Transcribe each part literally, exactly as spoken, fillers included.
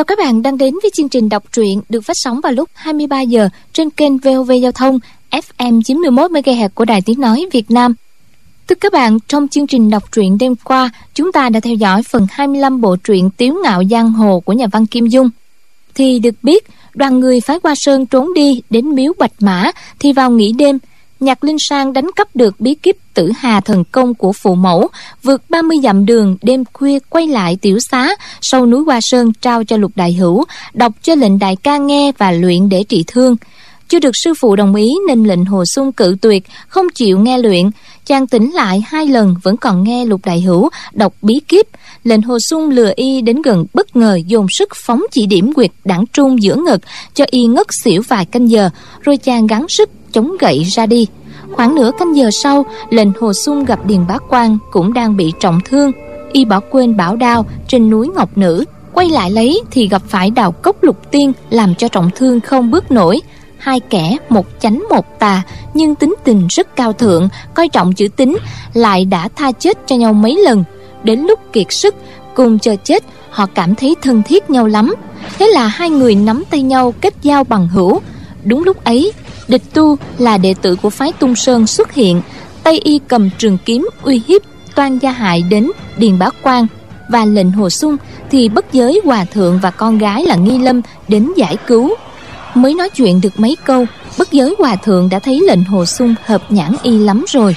Chào các bạn đang đến với chương trình đọc truyện được phát sóng vào lúc hai mươi ba giờ trên kênh vê o vê Giao thông ép em chín mươi mốt mê ga héc của Đài Tiếng Nói Việt Nam. Thưa các bạn, trong chương trình đọc truyện đêm qua, chúng ta đã theo dõi phần hai mươi lăm bộ truyện Tiếu Ngạo Giang Hồ của nhà văn Kim Dung. Thì được biết, đoàn người phái Hoa Sơn trốn đi đến miếu Bạch Mã thì vào nghỉ đêm, Nhạc Linh Sang đánh cắp được bí kíp Tử Hà thần công của phụ mẫu, vượt ba mươi dặm đường, đêm khuya quay lại tiểu xá sau núi Hoa Sơn trao cho Lục Đại Hữu, đọc cho lệnh đại ca nghe và luyện để trị thương. Chưa được sư phụ đồng ý nên lệnh Hồ Xung cự tuyệt, không chịu nghe luyện. Chàng tỉnh lại hai lần vẫn còn nghe Lục Đại Hữu đọc bí kíp. Lệnh Hồ Xung lừa y đến gần bất ngờ dồn sức phóng chỉ điểm quyệt đảng trung giữa ngực cho y ngất xỉu vài canh giờ, rồi chàng gắng sức chống gậy ra đi. Khoảng nửa canh giờ sau, lệnh Hồ Xung gặp Điền Bá Quang cũng đang bị trọng thương. Y bỏ quên bảo đao trên núi Ngọc Nữ, quay lại lấy thì gặp phải Đào Cốc Lục Tiên làm cho trọng thương không bước nổi. Hai kẻ một chánh một tà nhưng tính tình rất cao thượng, coi trọng chữ tín, lại đã tha chết cho nhau mấy lần. Đến lúc kiệt sức cùng chờ chết, họ cảm thấy thân thiết nhau lắm. Thế là hai người nắm tay nhau kết giao bằng hữu. Đúng lúc ấy, Địch Tu là đệ tử của phái Tung Sơn xuất hiện, tay y cầm trường kiếm uy hiếp toan gia hại đến Điền Bá Quang, và lệnh Hồ Xung thì Bất Giới hòa thượng và con gái là Nghi Lâm đến giải cứu. Mới nói chuyện được mấy câu, Bất Giới hòa thượng đã thấy lệnh Hồ Xung hợp nhãn y lắm rồi.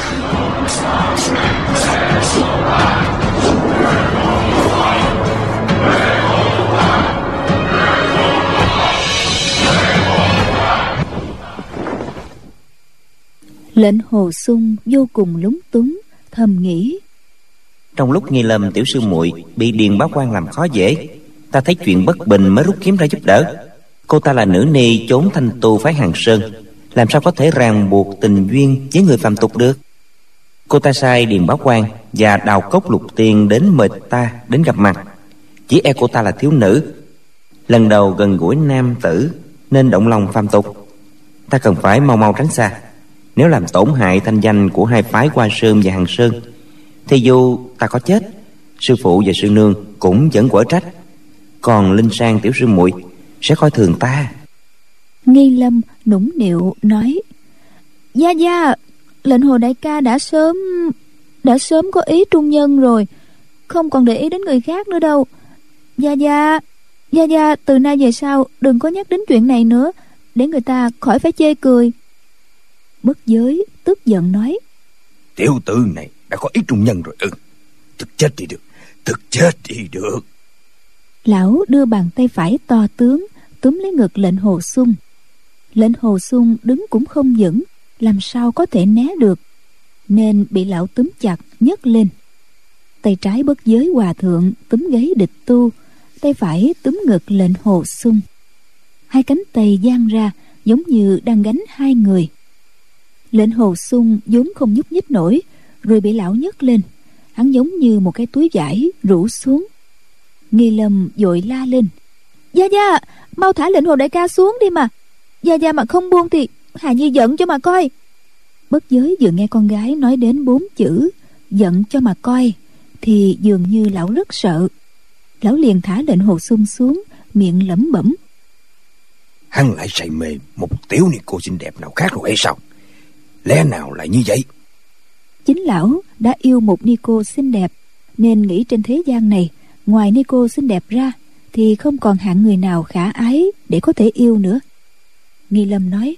Lệnh Hồ Xung vô cùng lúng túng, thầm nghĩ: trong lúc Nghi Lâm tiểu sư muội bị Điền Bá Quang làm khó dễ, ta thấy chuyện bất bình mới rút kiếm ra giúp đỡ. Cô ta là nữ ni trốn thanh tu phái Hàng Sơn, làm sao có thể ràng buộc tình duyên với người phàm tục được. Cô ta sai Điền Bá Quang và Đào Cốc Lục Tiên đến mời ta đến gặp mặt. Chỉ e cô ta là thiếu nữ, lần đầu gần gũi nam tử nên động lòng phàm tục. Ta cần phải mau mau tránh xa. Nếu làm tổn hại thanh danh của hai phái Hoa Sơn và Hàng Sơn thì dù ta có chết, sư phụ và sư nương cũng vẫn quở trách. Còn Linh Sang tiểu sư muội sẽ coi thường ta. Nghi Lâm nũng nịu nói: Gia Gia, lệnh Hồ đại ca đã sớm Đã sớm có ý trung nhân rồi, không còn để ý đến người khác nữa đâu. Gia Gia Gia Gia từ nay về sau đừng có nhắc đến chuyện này nữa, để người ta khỏi phải chê cười. Bất Giới tức giận nói: tiểu tử này đã có ý trung nhân rồi ư? Thực chết đi được, thực chết đi được. Lão đưa bàn tay phải to tướng túm lấy ngực lệnh Hồ Xung. Lệnh Hồ Xung đứng cũng không vững, làm sao có thể né được, nên bị lão túm chặt nhấc lên. Tay trái Bất Giới hòa thượng túm gáy Địch Tu, tay phải túm ngực lệnh Hồ Xung. Hai cánh tay dang ra giống như đang gánh hai người. Lệnh Hồ Xung vốn không nhúc nhích nổi, rồi bị lão nhấc lên, hắn giống như một cái túi vải rủ xuống. Nghi Lâm vội la lên: Gia Gia, mau thả lệnh Hồ đại ca xuống đi mà. Gia Gia mà không buông thì Hà Nhi giận cho mà coi. Bất Giới vừa nghe con gái nói đến bốn chữ giận cho mà coi thì dường như lão rất sợ. Lão liền thả lệnh Hồ Xung xuống, miệng lẩm bẩm: hắn lại say mê một tiểu ni cô xinh đẹp nào khác rồi hay sao? Lẽ nào lại như vậy? Chính lão đã yêu một ni cô xinh đẹp, nên nghĩ trên thế gian này ngoài ni cô xinh đẹp ra thì không còn hạng người nào khả ái để có thể yêu nữa. Nghi Lâm nói: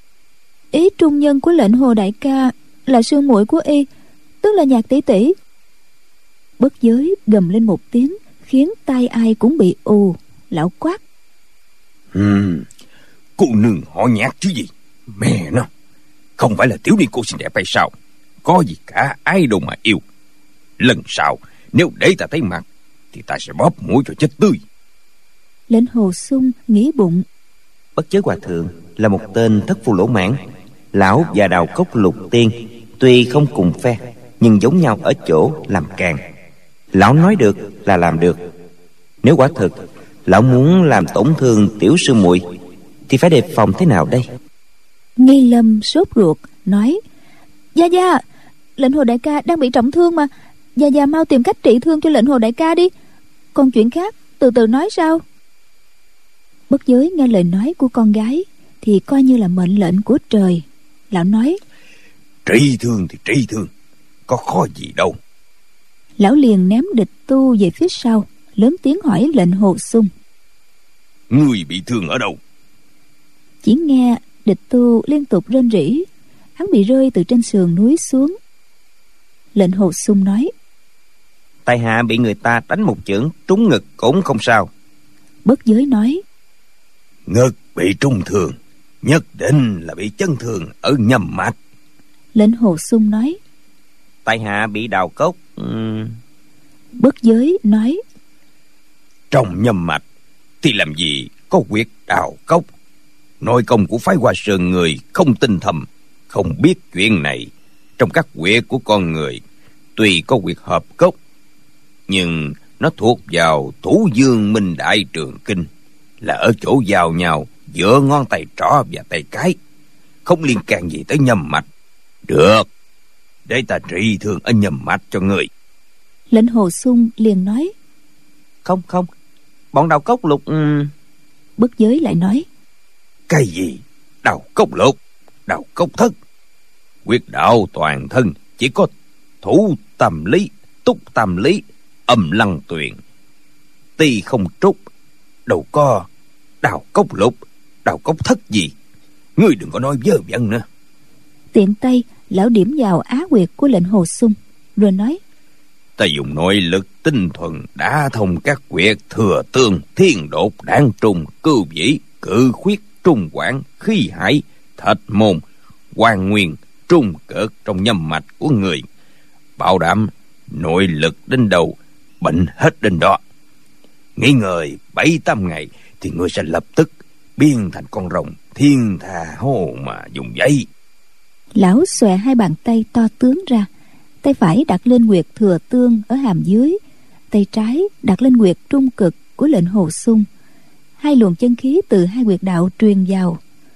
ý trung nhân của lệnh Hồ đại ca là sư muội của y, tức là Nhạc tỷ tỷ. Bất Giới gầm lên một tiếng khiến tai ai cũng bị ù. Lão quát: Hmm, cô nương họ Nhạc chứ gì? Mẹ nó, không phải là tiểu ni cô xinh đẹp hay sao? Có gì cả, ai đâu mà yêu. Lần sau nếu để ta thấy mặt thì ta sẽ bóp mũi cho chết tươi. Lệnh Hồ Xung nghĩ bụng: Bất Giới hòa thượng là một tên thất phu lỗ mãn. Lão và Đào Cốc Lục Tiên tuy không cùng phe, nhưng giống nhau ở chỗ làm càng. Lão nói được là làm được. Nếu quả thực lão muốn làm tổn thương tiểu sư muội thì phải đề phòng thế nào đây? Nghi Lâm sốt ruột nói: Gia Gia, lệnh Hồ đại ca đang bị trọng thương mà. Gia Gia mau tìm cách trị thương cho lệnh Hồ đại ca đi, còn chuyện khác từ từ nói sao. Bất Giới nghe lời nói của con gái thì coi như là mệnh lệnh của trời. Lão nói: Trị thương thì trị thương, có khó gì đâu. Lão liền ném Địch Tu về phía sau, lớn tiếng hỏi lệnh Hồ Xung: Người bị thương ở đâu? Chỉ nghe Địch Tu liên tục rên rỉ, hắn bị rơi từ trên sườn núi xuống. Lệnh Hồ Xung nói: Tại hạ bị người ta đánh một chưởng trúng ngực cũng không sao. Bất Giới nói: Ngực bị trúng thương, nhất định là bị chấn thương ở nhâm mạch. Lệnh Hồ Xung nói: Tại hạ bị đào cốt. Uhm... Bất Giới nói: Trong nhâm mạch thì làm gì có huyệt đào cốc. Nội công của phái Hoa Sơn người không tinh thầm, không biết chuyện này. Trong các huyệt của con người tuy có huyệt hợp cốc, nhưng nó thuộc vào Thủ Dương Minh Đại Trường Kinh, là ở chỗ giao nhau giữa ngón tay trỏ và tay cái, không liên can gì tới nhâm mạch. Được, để ta trị thương ở nhâm mạch cho người. Lệnh Hồ Xung liền nói: Không không, bọn đào cốc lục. Um... Bất Giới lại nói: Cái gì? Đào cốc lục, đào cốc thất. Huyệt đạo toàn thân chỉ có Thủ Tam Lý, Túc Tam Lý, Âm Lăng Tuyền, Ti Không Trúc, đâu có đào cốc lục, đào cốc thất gì. Ngươi đừng có nói vớ vẩn nữa. Tiện tay lão điểm vào á huyệt của lệnh Hồ Xung, rồi nói: Ta dùng nội lực tinh thuần đã thông các huyệt thừa tương, thiên đột, đan trùng, cưu vĩ, cự khuyết, trung quản, khí hải, thạch môn, hoàng nguyên, trung cợt trong nhâm mạch của người, bảo đảm nội lực đến đầu, bệnh hết đến đó. Nghỉ ngơi bảy tám ngày thì ngươi sẽ lập tức biến thành con rồng thiên tha hồ mà dùng dây. Lão xòe hai bàn tay to tướng ra, tay phải đặt lên huyệt thừa tương ở hàm dưới, tay trái đặt lên huyệt trung cực của lệnh Hồ Xung. Hai luồng chân khí từ hai huyệt đạo truyền vào.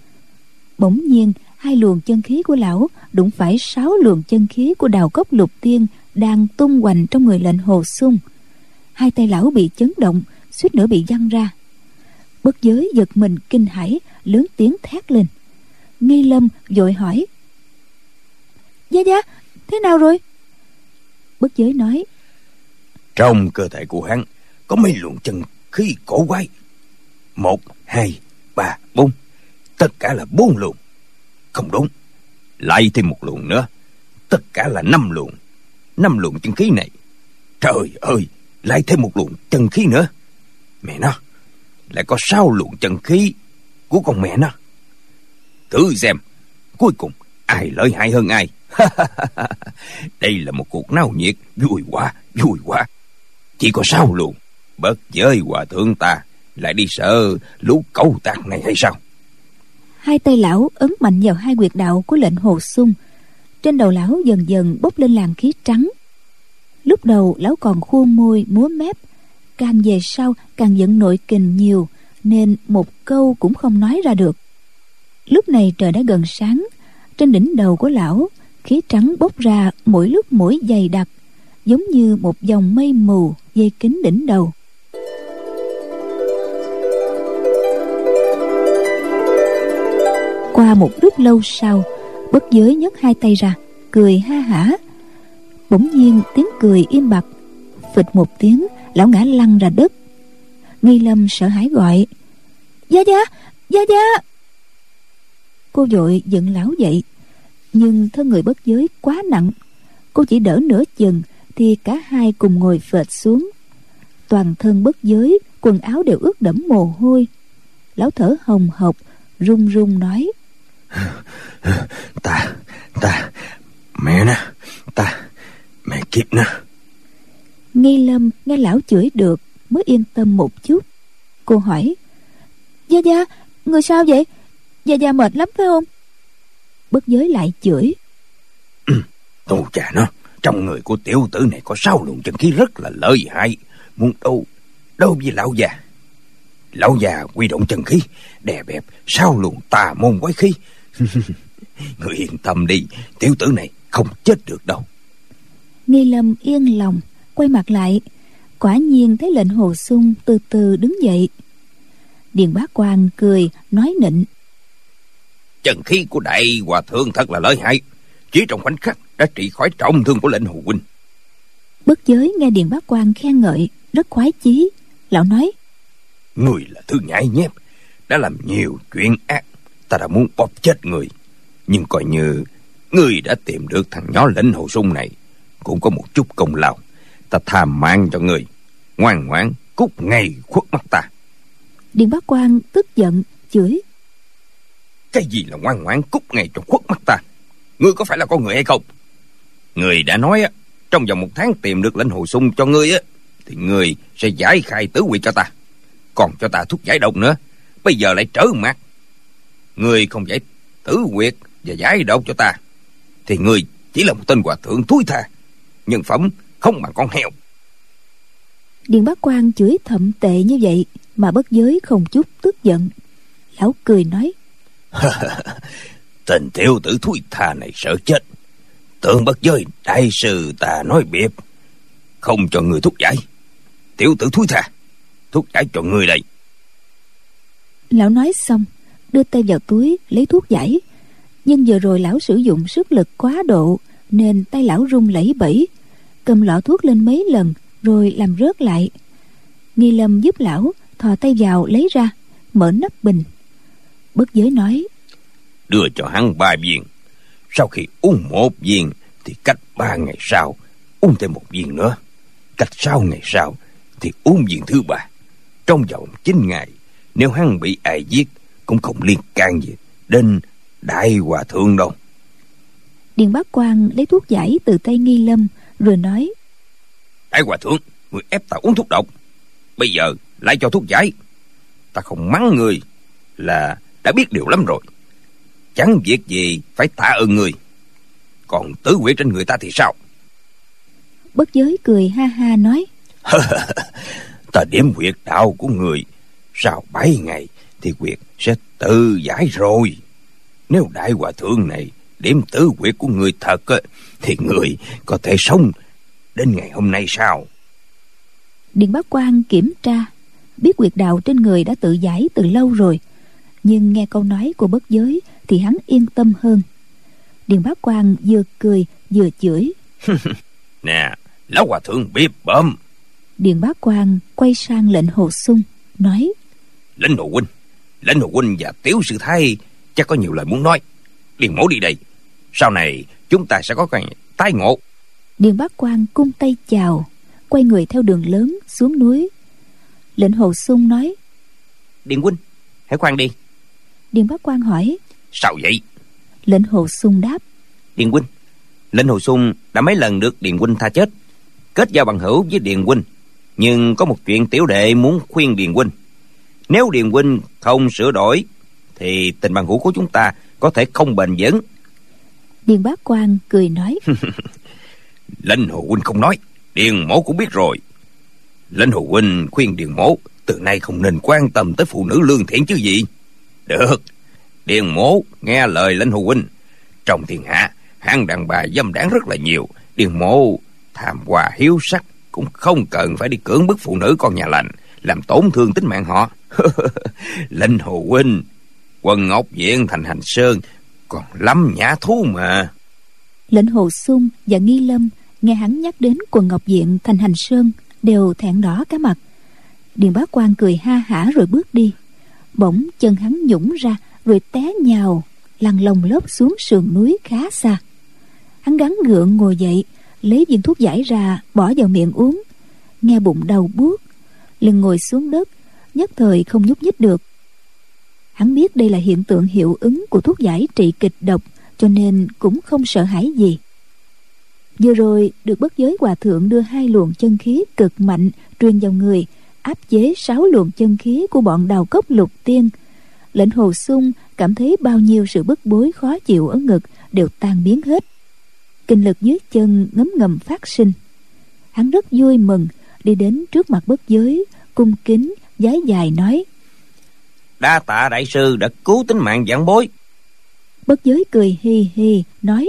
Bỗng nhiên hai luồng chân khí của lão đụng phải sáu luồng chân khí của Đào Cốc Lục Tiên đang tung hoành trong người lệnh Hồ Xung. Hai tay lão bị chấn động, suýt nữa bị văng ra. Bất Giới giật mình kinh hãi, lớn tiếng thét lên. Nghi Lâm vội hỏi: Gia Gia, thế nào rồi? Bất Giới nói: Trong cơ thể của hắn có mấy luồng chân khí cổ quái. Một, hai, ba, bốn, tất cả là bốn luồng. Không đúng, lại thêm một luồng nữa, tất cả là năm luồng. Năm luồng chân khí này, trời ơi, lại thêm một luồng chân khí nữa. Mẹ nó, lại có sáu luồng chân khí của con mẹ nó. Thử xem cuối cùng ai lợi hại hơn ai. Đây là một cuộc náo nhiệt vui quá, vui quá. Chỉ có sáu luồng, Bất Giới hòa thượng ta lại đi sợ lũ cẩu tạc này hay sao? Hai tay lão ấn mạnh vào hai huyệt đạo của lệnh Hồ Xung. Trên đầu lão dần dần bốc lên làn khí trắng. Lúc đầu lão còn khua môi múa mép, càng về sau càng giận nội kình nhiều, nên một câu cũng không nói ra được. Lúc này trời đã gần sáng. Trên đỉnh đầu của lão, khí trắng bốc ra mỗi lúc mỗi dày đặc, giống như một dòng mây mù vây kín đỉnh đầu. Qua một lúc lâu sau, Bất Giới nhấc hai tay ra, cười ha hả. Bỗng nhiên tiếng cười im bặt, phịch một tiếng, lão ngã lăn ra đất. Nghi Lâm sợ hãi gọi: Gia Gia, Gia Gia. Cô vội dựng lão dậy, nhưng thân người Bất Giới quá nặng, cô chỉ đỡ nửa chừng thì cả hai cùng ngồi phệt xuống. Toàn thân Bất Giới quần áo đều ướt đẫm mồ hôi. Lão thở hồng hộc, run run nói: Ta, ta, mẹ nó, ta, mẹ kiếp nó. Nghi Lâm nghe lão chửi được mới yên tâm một chút. Cô hỏi: Gia Gia, người sao vậy? Gia Gia mệt lắm phải không? Bất Giới lại chửi: Tô cha nó, trong người của tiểu tử này có sáu luồng chân khí rất là lợi hại. Muốn đâu, đâu với lão già. Lão già quy động chân khí, đè bẹp sáu luồng tà môn quái khí. Người yên tâm đi, tiểu tử này không chết được đâu. Nghi Lâm yên lòng, quay mặt lại, quả nhiên thấy lệnh Hồ Xung từ từ đứng dậy. Điền Bá Quang cười nói nịnh: Chân khí của đại hòa thượng thật là lợi hại, chỉ trong khoảnh khắc đã trị khỏi trọng thương của Lệnh Hồ huynh. Bất Giới nghe Điền Bá Quang khen ngợi rất khoái chí. Lão nói: Người là thứ nhãi nhép, đã làm nhiều chuyện ác, ta đã muốn bóp chết người, nhưng coi như người đã tìm được thằng nhỏ Lệnh Hồ Sung này cũng có một chút công lao. Ta tha mạng cho người, ngoan ngoãn cút ngay khuất mắt ta. Điền Bá Quang tức giận chửi: Cái gì là ngoan ngoãn cút ngay cho khuất mắt ta? Ngươi có phải là con người hay không? Người đã nói á, trong vòng một tháng tìm được Lệnh Hồ Sung cho ngươi á, thì ngươi sẽ giải khai tứ quyệt cho ta, còn cho ta thuốc giải độc nữa. Bây giờ lại trở mặt, ngươi không giải tứ quyệt và giải độc cho ta, thì ngươi chỉ là một tên hòa thượng thúi tha, nhân phẩm không bằng con heo. Điền Bá Quang chửi thậm tệ như vậy mà Bất Giới không chút tức giận. Lão cười nói: Tên tiểu tử thúi tha này sợ chết, tưởng Bất Giới đại sư ta nói bịp, không cho người thuốc giải. Tiểu tử thúi tha, thuốc giải cho người đây. Lão nói xong đưa tay vào túi lấy thuốc giải, nhưng vừa rồi lão sử dụng sức lực quá độ nên tay lão run lẩy bẩy, cầm lọ thuốc lên mấy lần rồi làm rớt lại. Nghi Lâm giúp lão thò tay vào lấy ra, mở nắp bình. Bất Giới nói: Đưa cho hắn ba viên, sau khi uống một viên thì cách ba ngày sau uống thêm một viên nữa, cách sáu ngày sau thì uống viên thứ ba. Trong vòng chín ngày, nếu hắn bị ai giết cũng không liên can gì đến đại hòa thượng đâu. Điền Bá Quang lấy thuốc giải từ tay Nghi Lâm rồi nói: Đại hòa thượng, người ép ta uống thuốc độc, bây giờ lại cho thuốc giải. Ta không mắng người là đã biết điều lắm rồi, chẳng việc gì phải tạ ơn người. Còn tứ quyệt trên người ta thì sao? Bất Giới cười ha ha nói: Ta điểm huyệt đạo của người, sau bảy ngày thì huyệt sẽ tự giải rồi. Nếu đại hòa thượng này điểm tứ huyệt của người thật thì người có thể sống đến ngày hôm nay sao? Điền Bá Quang kiểm tra biết huyệt đạo trên người đã tự giải từ lâu rồi, nhưng nghe câu nói của Bất Giới thì hắn yên tâm hơn. Điền Bá Quang vừa cười vừa chửi: Nè, lão hòa thượng bịp bợm. Điền Bá Quang quay sang Lệnh Hồ Sung nói: Lệnh Hồ huynh, Lệnh Hồ huynh và Tiểu sư thái chắc có nhiều lời muốn nói. Điền mỗ đi đây, sau này chúng ta sẽ có cái tái ngộ. Điền Bá Quang cung tay chào, quay người theo đường lớn xuống núi. Lệnh Hồ Sung nói: Điền huynh, hãy khoan đi. Điền Bá Quang hỏi: Sao vậy? Lệnh Hồ Sung đáp: Điền huynh, Lệnh Hồ Sung đã mấy lần được Điền huynh tha chết, kết giao bằng hữu với Điền huynh, nhưng có một chuyện tiểu đệ muốn khuyên Điền huynh. Nếu Điền huynh không sửa đổi thì tình bằng hữu của chúng ta có thể không bền vững. Điền Bá Quang cười nói: Lệnh Hồ huynh không nói, Điền mỗ cũng biết rồi. Lệnh Hồ huynh khuyên Điền mỗ từ nay không nên quan tâm tới phụ nữ lương thiện chứ gì. Được, Điền mỗ nghe lời Lệnh Hồ huynh. Trong thiên hạ hạng đàn bà dâm đảng rất là nhiều, Điền mỗ tham hòa hiếu sắc cũng không cần phải đi cưỡng bức phụ nữ con nhà lành, làm tổn thương tính mạng họ. Lệnh Hồ huynh, Quần Ngọc Viện thành Hành Sơn còn lắm nhã thú mà. Lệnh Hồ Sung và Nghi Lâm nghe hắn nhắc đến Quần Ngọc Viện thành Hành Sơn đều thẹn đỏ cả mặt. Điền Bá Quang cười ha hả rồi bước đi. Bỗng chân hắn nhũng ra rồi té nhào lăn lông lốc xuống sườn núi khá xa. Hắn gắng gượng ngồi dậy, lấy viên thuốc giải ra bỏ vào miệng uống. Nghe bụng đau buốt, liền ngồi xuống đất, nhất thời không nhúc nhích được. Hắn biết đây là hiện tượng hiệu ứng của thuốc giải trị kịch độc, cho nên cũng không sợ hãi gì. Vừa rồi được Bất Giới hòa thượng đưa hai luồng chân khí cực mạnh truyền vào người, áp chế sáu luồng chân khí của bọn Đào Cốc Lục Tiên. Lệnh Hồ Sung cảm thấy bao nhiêu sự bức bối khó chịu ở ngực đều tan biến hết. Kinh lực dưới chân ngấm ngầm phát sinh. Hắn rất vui mừng đi đến trước mặt Bất Giới, cung kính vái dài nói: Đa tạ đại sư đã cứu tính mạng vãn bối. Bất Giới cười hi hi nói: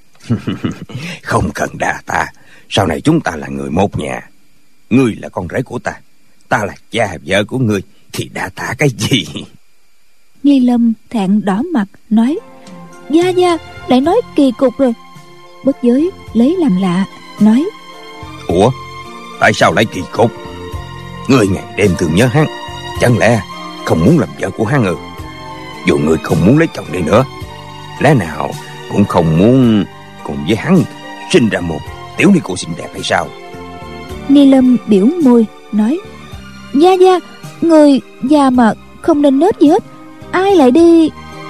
Không cần đa tạ, sau này chúng ta là người một nhà. Ngươi là con rể của ta, ta là cha vợ của ngươi, Thì đa tạ cái gì? Nghi Lâm thẹn đỏ mặt nói: Gia Gia lại nói kỳ cục rồi. Bất Giới lấy làm lạ nói: Ủa, tại sao lại kỳ cục? Ngươi ngày đêm thường nhớ hắn, chẳng lẽ không muốn làm vợ của hắn ư? Dù ngươi không muốn lấy chồng đi nữa, lẽ nào cũng không muốn cùng với hắn sinh ra một tiểu ni cô xinh đẹp hay sao? Nghi Lâm biểu môi nói: Gia Gia, người già mà không nên nết gì hết, ai lại đi.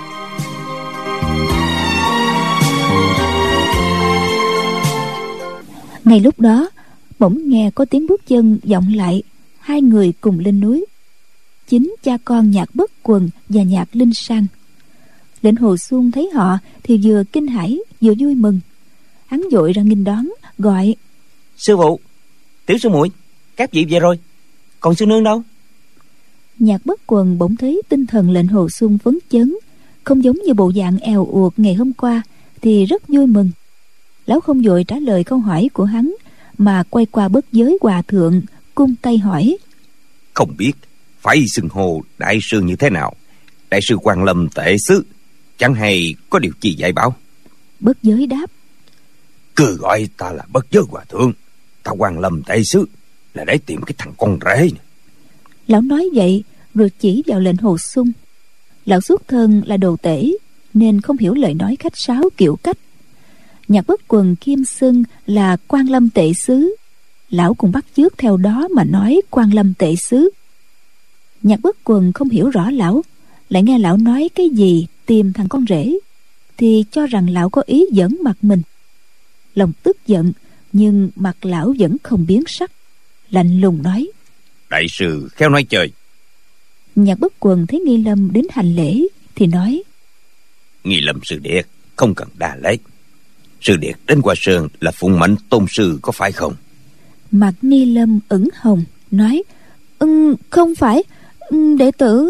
Ngay lúc đó bỗng nghe có tiếng bước chân vọng lại. Hai người cùng lên núi, chính cha con Nhạc Bất Quần và Nhạc Linh Sang. Lệnh Hồ Xuân thấy họ thì vừa kinh hãi vừa vui mừng. Hắn vội ra nghênh đón, gọi: Sư phụ, tiểu sư muội, các vị về rồi, còn sư nương đâu? Nhạc Bất Quần bỗng thấy tinh thần Lệnh Hồ Xuân phấn chấn, không giống như bộ dạng èo uột ngày hôm qua, thì rất vui mừng. Lão không vội trả lời câu hỏi của hắn, mà quay qua Bất Giới hòa thượng, cung tay hỏi: Không biết phải xưng hô đại sư như thế nào? Đại sư Quan Lâm Tệ Xứ, chẳng hay có điều gì dạy bảo? Bất Giới đáp: Cứ gọi ta là Bất Giới hòa thượng. Ta Quan Lâm Tệ Xứ là để tìm cái thằng con rể này. Lão nói vậy rồi chỉ vào Lệnh Hồ Xuân. Lão xuất thân là đồ tể nên không hiểu lời nói khách sáo kiểu cách. Nhạc Bất Quần kiêm xưng là Quan Lâm Tệ Xứ, lão cũng bắt chước theo đó mà nói Quan Lâm Tệ Xứ. Nhạc Bất Quần không hiểu rõ lão, lại nghe lão nói cái gì tìm thằng con rể, thì cho rằng lão có ý giỡn mặt mình. Lòng tức giận, nhưng mặt lão vẫn không biến sắc, lạnh lùng nói: Đại sư khéo nói chơi. Nhạc Bất Quần thấy Nghi Lâm đến hành lễ thì nói: Nghi Lâm sư điệt không cần đa lễ. Sư điệt đến Hoa Sơn là phụng mệnh tôn sư có phải không? Mặt Nghi Lâm ửng hồng nói: Ừ, không phải, ừ, đệ tử.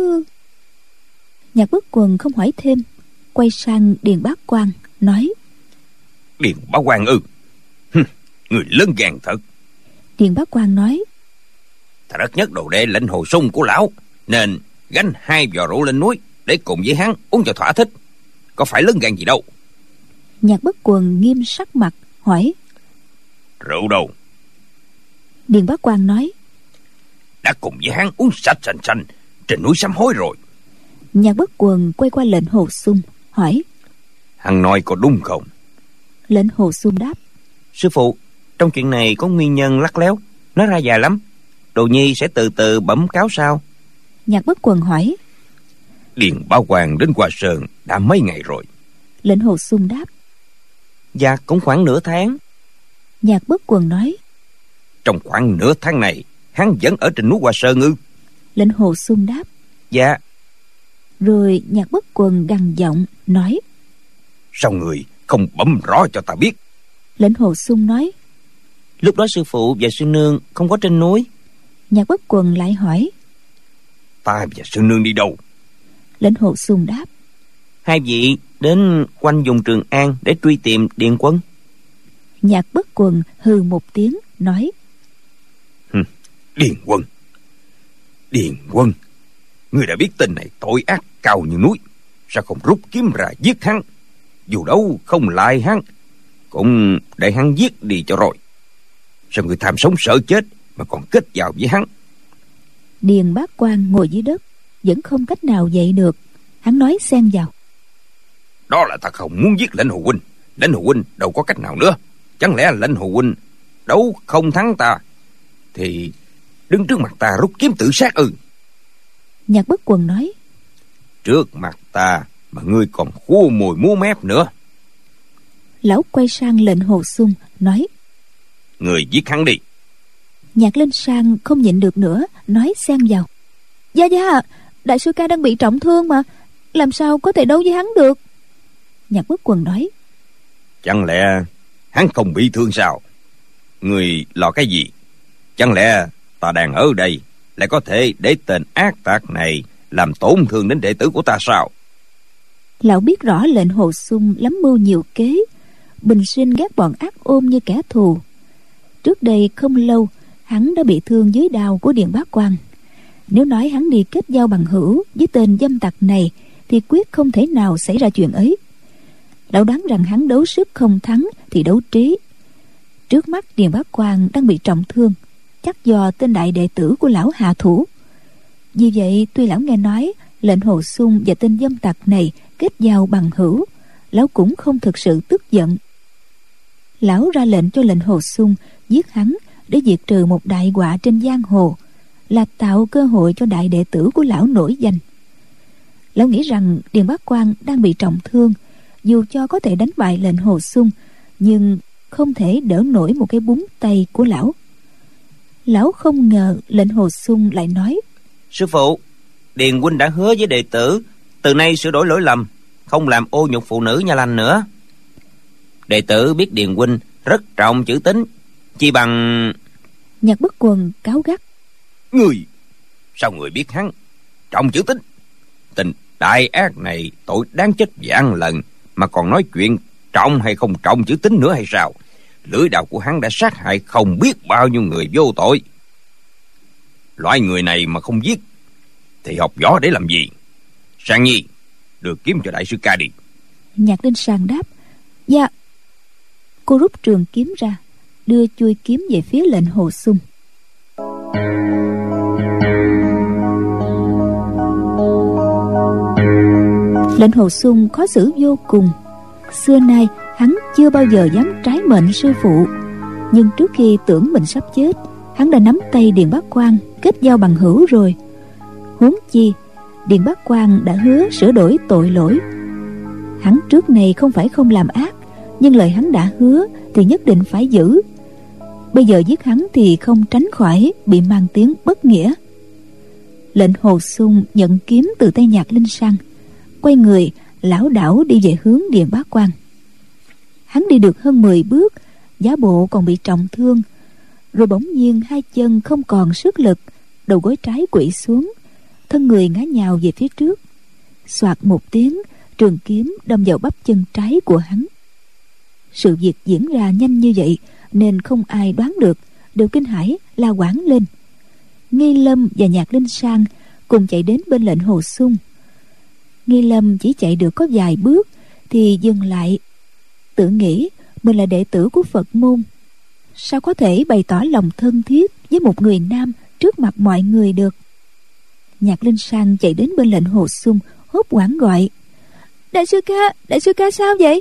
Nhạc Bất Quần không hỏi thêm, quay sang Điền Bá Quang nói: Điền Bá Quang ư? Hừm, người lớn gan thật. Điền Bá Quang nói: Ta rất nhất đồ đệ Lệnh Hồ Xuân của lão, nên gánh hai vò rượu lên núi để cùng với hắn uống cho thỏa thích. Có phải lớn gan gì đâu. Nhạc Bất Quần nghiêm sắc mặt hỏi: Rượu đâu? Điền Bá Quang nói: Đã cùng với hắn uống sạch sành sanh trên núi sám hối rồi. Nhạc Bất Quần quay qua Lệnh Hồ Xuân hỏi: Hắn nói có đúng không? Lệnh Hồ Xuân đáp: Sư phụ, trong chuyện này có nguyên nhân lắt léo, nói ra dài lắm. Đồ nhi sẽ từ từ bẩm cáo sau. Nhạc Bất Quần hỏi: Điền Bá Quang đến Hoa Sơn đã mấy ngày rồi? Lệnh Hồ Xuân đáp: Dạ cũng khoảng nửa tháng. Nhạc Bất Quần nói: Trong khoảng nửa tháng này hắn vẫn ở trên núi Hoa Sơn ư? Lệnh Hồ Xuân đáp: Dạ. Rồi Nhạc Bất Quần gằn giọng nói: Sao người không bẩm rõ cho ta biết? Lệnh Hồ Xuân nói: Lúc đó sư phụ và sư nương không có trên núi. Nhạc Bất Quần lại hỏi: Ta và sư nương đi đâu? Lệnh Hồ Xuân đáp: Hai vị đến quanh vùng Trường An để truy tìm Điền Quân. Nhạc Bất Quần hừ một tiếng nói: Hừm, Điền Quân. Điền Quân, ngươi đã biết tên này tội ác cao như núi, sao không rút kiếm ra giết hắn? Dù đâu không lại hắn, cũng để hắn giết đi cho rồi. Sao người tham sống sợ chết mà còn kết giao với hắn? Điền Bá Quang ngồi dưới đất vẫn không cách nào dậy được. Hắn nói xen vào: Đó là ta không muốn giết Lệnh Hồ huynh. Lệnh Hồ huynh đâu có cách nào nữa. Chẳng lẽ Lệnh Hồ huynh đấu không thắng ta thì đứng trước mặt ta rút kiếm tự sát ư? Nhạc Bất Quần nói: Trước mặt ta mà ngươi còn khua mồi múa mép nữa. Lão quay sang Lệnh Hồ Xuân nói: Người giết hắn đi. Nhạc Linh Sang không nhịn được nữa, nói xen vào: Gia Gia, đại sư ca đang bị trọng thương mà, làm sao có thể đấu với hắn được? Nhạc Bất Quần nói: Chẳng lẽ hắn không bị thương sao? Người lo cái gì? Chẳng lẽ ta đang ở đây lại có thể để tên ác tặc này làm tổn thương đến đệ tử của ta sao? Lão biết rõ Lệnh Hồ Xuân lắm mưu nhiều kế, bình sinh ghét bọn ác ôn như kẻ thù. Trước đây không lâu hắn đã bị thương dưới đao của Điền Bá Quang, Nếu nói hắn đi kết giao bằng hữu với tên dâm tặc này thì quyết không thể nào xảy ra chuyện ấy. Lão đoán rằng hắn đấu sức không thắng thì đấu trí. Trước mắt Điền Bá Quang đang bị trọng thương, chắc do tên đại đệ tử của lão hạ thủ. Vì vậy tuy lão nghe nói lệnh Hồ Xung và tên dâm tặc này kết giao bằng hữu, lão cũng không thực sự tức giận. Lão ra lệnh cho lệnh Hồ Xung giết hắn để diệt trừ một đại họa trên giang hồ, là tạo cơ hội cho đại đệ tử của lão nổi danh. Lão nghĩ rằng Điền Bá Quang đang bị trọng thương, dù cho có thể đánh bại lệnh Hồ Xung nhưng không thể đỡ nổi một cái búng tay của lão. Lão không ngờ lệnh Hồ Xung lại nói: Sư phụ, Điền huynh đã hứa với đệ tử từ nay sửa đổi lỗi lầm, không làm ô nhục phụ nữ nhà lành nữa. Đệ tử biết Điền huynh rất trọng chữ tín, chi bằng... Nhạc Bất Quần cáu gắt: Người, sao người biết hắn trọng chữ tín? Tình đại ác này tội đáng chết vạn lần, mà còn nói chuyện trọng hay không trọng chữ tín nữa hay sao? Lưỡi đao của hắn đã sát hại không biết bao nhiêu người vô tội. Loại người này mà không giết thì học võ để làm gì? Sang Nhi, đưa kiếm cho đại sư ca đi. Nhạc Linh Sàng đáp: Dạ. Cô rút trường kiếm ra, đưa chuôi kiếm về phía lệnh Hồ Xung. Lệnh Hồ Xung khó xử vô cùng. Xưa nay hắn chưa bao giờ dám trái mệnh sư phụ, nhưng trước khi tưởng mình sắp chết, hắn đã nắm tay Điền Bá Quang kết giao bằng hữu rồi. Huống chi Điền Bá Quang đã hứa sửa đổi tội lỗi. Hắn trước này không phải không làm ác, nhưng lời hắn đã hứa thì nhất định phải giữ. Bây giờ giết hắn thì không tránh khỏi bị mang tiếng bất nghĩa. Lệnh Hồ Xung nhận kiếm từ tay Nhạc Linh Săn, quay người lảo đảo đi về hướng Điền Bá Quang. Hắn đi được hơn mười bước, giả bộ còn bị trọng thương, rồi bỗng nhiên hai chân không còn sức lực, đầu gối trái quỵ xuống, thân người ngã nhào về phía trước. Xoạt một tiếng, trường kiếm đâm vào bắp chân trái của hắn. Sự việc diễn ra nhanh như vậy nên không ai đoán được, đều kinh hãi la hoảng lên. Nghi Lâm và Nhạc Linh Sang cùng chạy đến bên lệnh Hồ Xung. Nghi Lâm chỉ chạy được có vài bước thì dừng lại, tự nghĩ mình là đệ tử của Phật môn, sao có thể bày tỏ lòng thân thiết với một người nam trước mặt mọi người được. Nhạc Linh Sang chạy đến bên lệnh Hồ Xung, hốt hoảng gọi: Đại sư ca, đại sư ca sao vậy?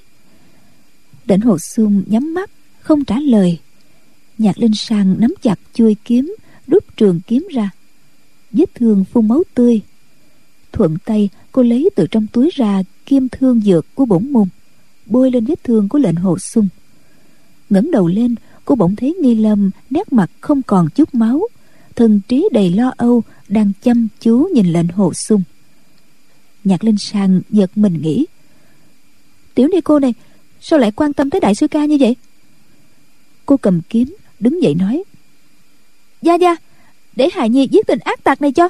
Lệnh Hồ Xung nhắm mắt không trả lời. Nhạc Linh Sang nắm chặt chuôi kiếm, rút trường kiếm ra. Vết thương phun máu tươi. Thuận tay cô lấy từ trong túi ra kim thương dược của bổn môn, bôi lên vết thương của lệnh Hồ Xung. Ngẩng đầu lên, cô bỗng thấy Nghi Lâm nét mặt không còn chút máu, thần trí đầy lo âu, đang chăm chú nhìn lệnh Hồ Xung. Nhạc Linh Sang giật mình nghĩ: Tiểu ni cô này sao lại quan tâm tới đại sư ca như vậy? Cô cầm kiếm đứng dậy nói: Gia gia, để hài nhi giết tên ác tặc này cho.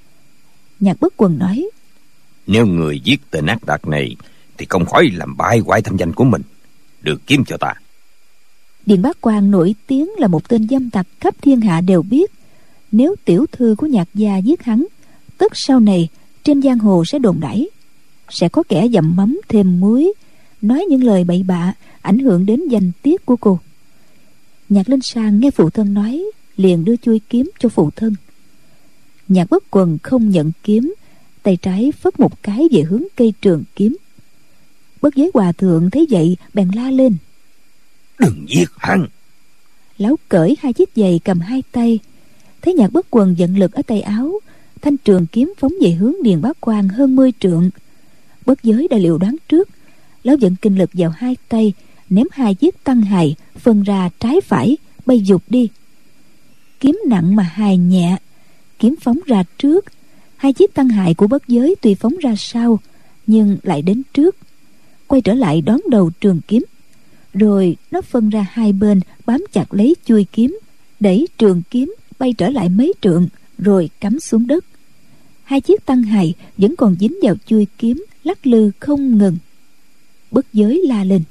Nhạc Bất Quần nói: Nếu người giết tên ác tặc này thì không khỏi làm bại hoại thanh danh của mình. Đưa kiếm cho ta. Điền Bá Quang nổi tiếng là một tên dâm tặc khắp thiên hạ đều biết. Nếu tiểu thư của Nhạc gia giết hắn, tất sau này trên giang hồ sẽ đồn đãi, sẽ có kẻ dặm mắm thêm muối, nói những lời bậy bạ ảnh hưởng đến danh tiết của cô. Nhạc Linh Sang nghe phụ thân nói, liền đưa chuôi kiếm cho phụ thân. Nhạc Bất Quần không nhận kiếm, tay trái phất một cái về hướng cây trường kiếm. Bất Giới hòa thượng thấy vậy bèn la lên: Đừng giết hắn! Lão cởi hai chiếc giày cầm hai tay, thấy Nhạc Bất Quần giận lực ở tay áo, thanh trường kiếm phóng về hướng Điền Bá Quang hơn mươi trượng. Bất Giới đã liệu đoán trước, lão dẫn kinh lực vào hai tay, ném hai chiếc tăng hài phân ra trái phải bay vụt đi. Kiếm nặng mà hài nhẹ, kiếm phóng ra trước, hai chiếc tăng hài của Bất Giới tuy phóng ra sau nhưng lại đến trước, quay trở lại đón đầu trường kiếm, rồi nó phân ra hai bên bám chặt lấy chuôi kiếm, đẩy trường kiếm bay trở lại mấy trượng rồi cắm xuống đất. Hai chiếc tăng hài vẫn còn dính vào chuôi kiếm, lắc lư không ngừng. Bất Giới la lên: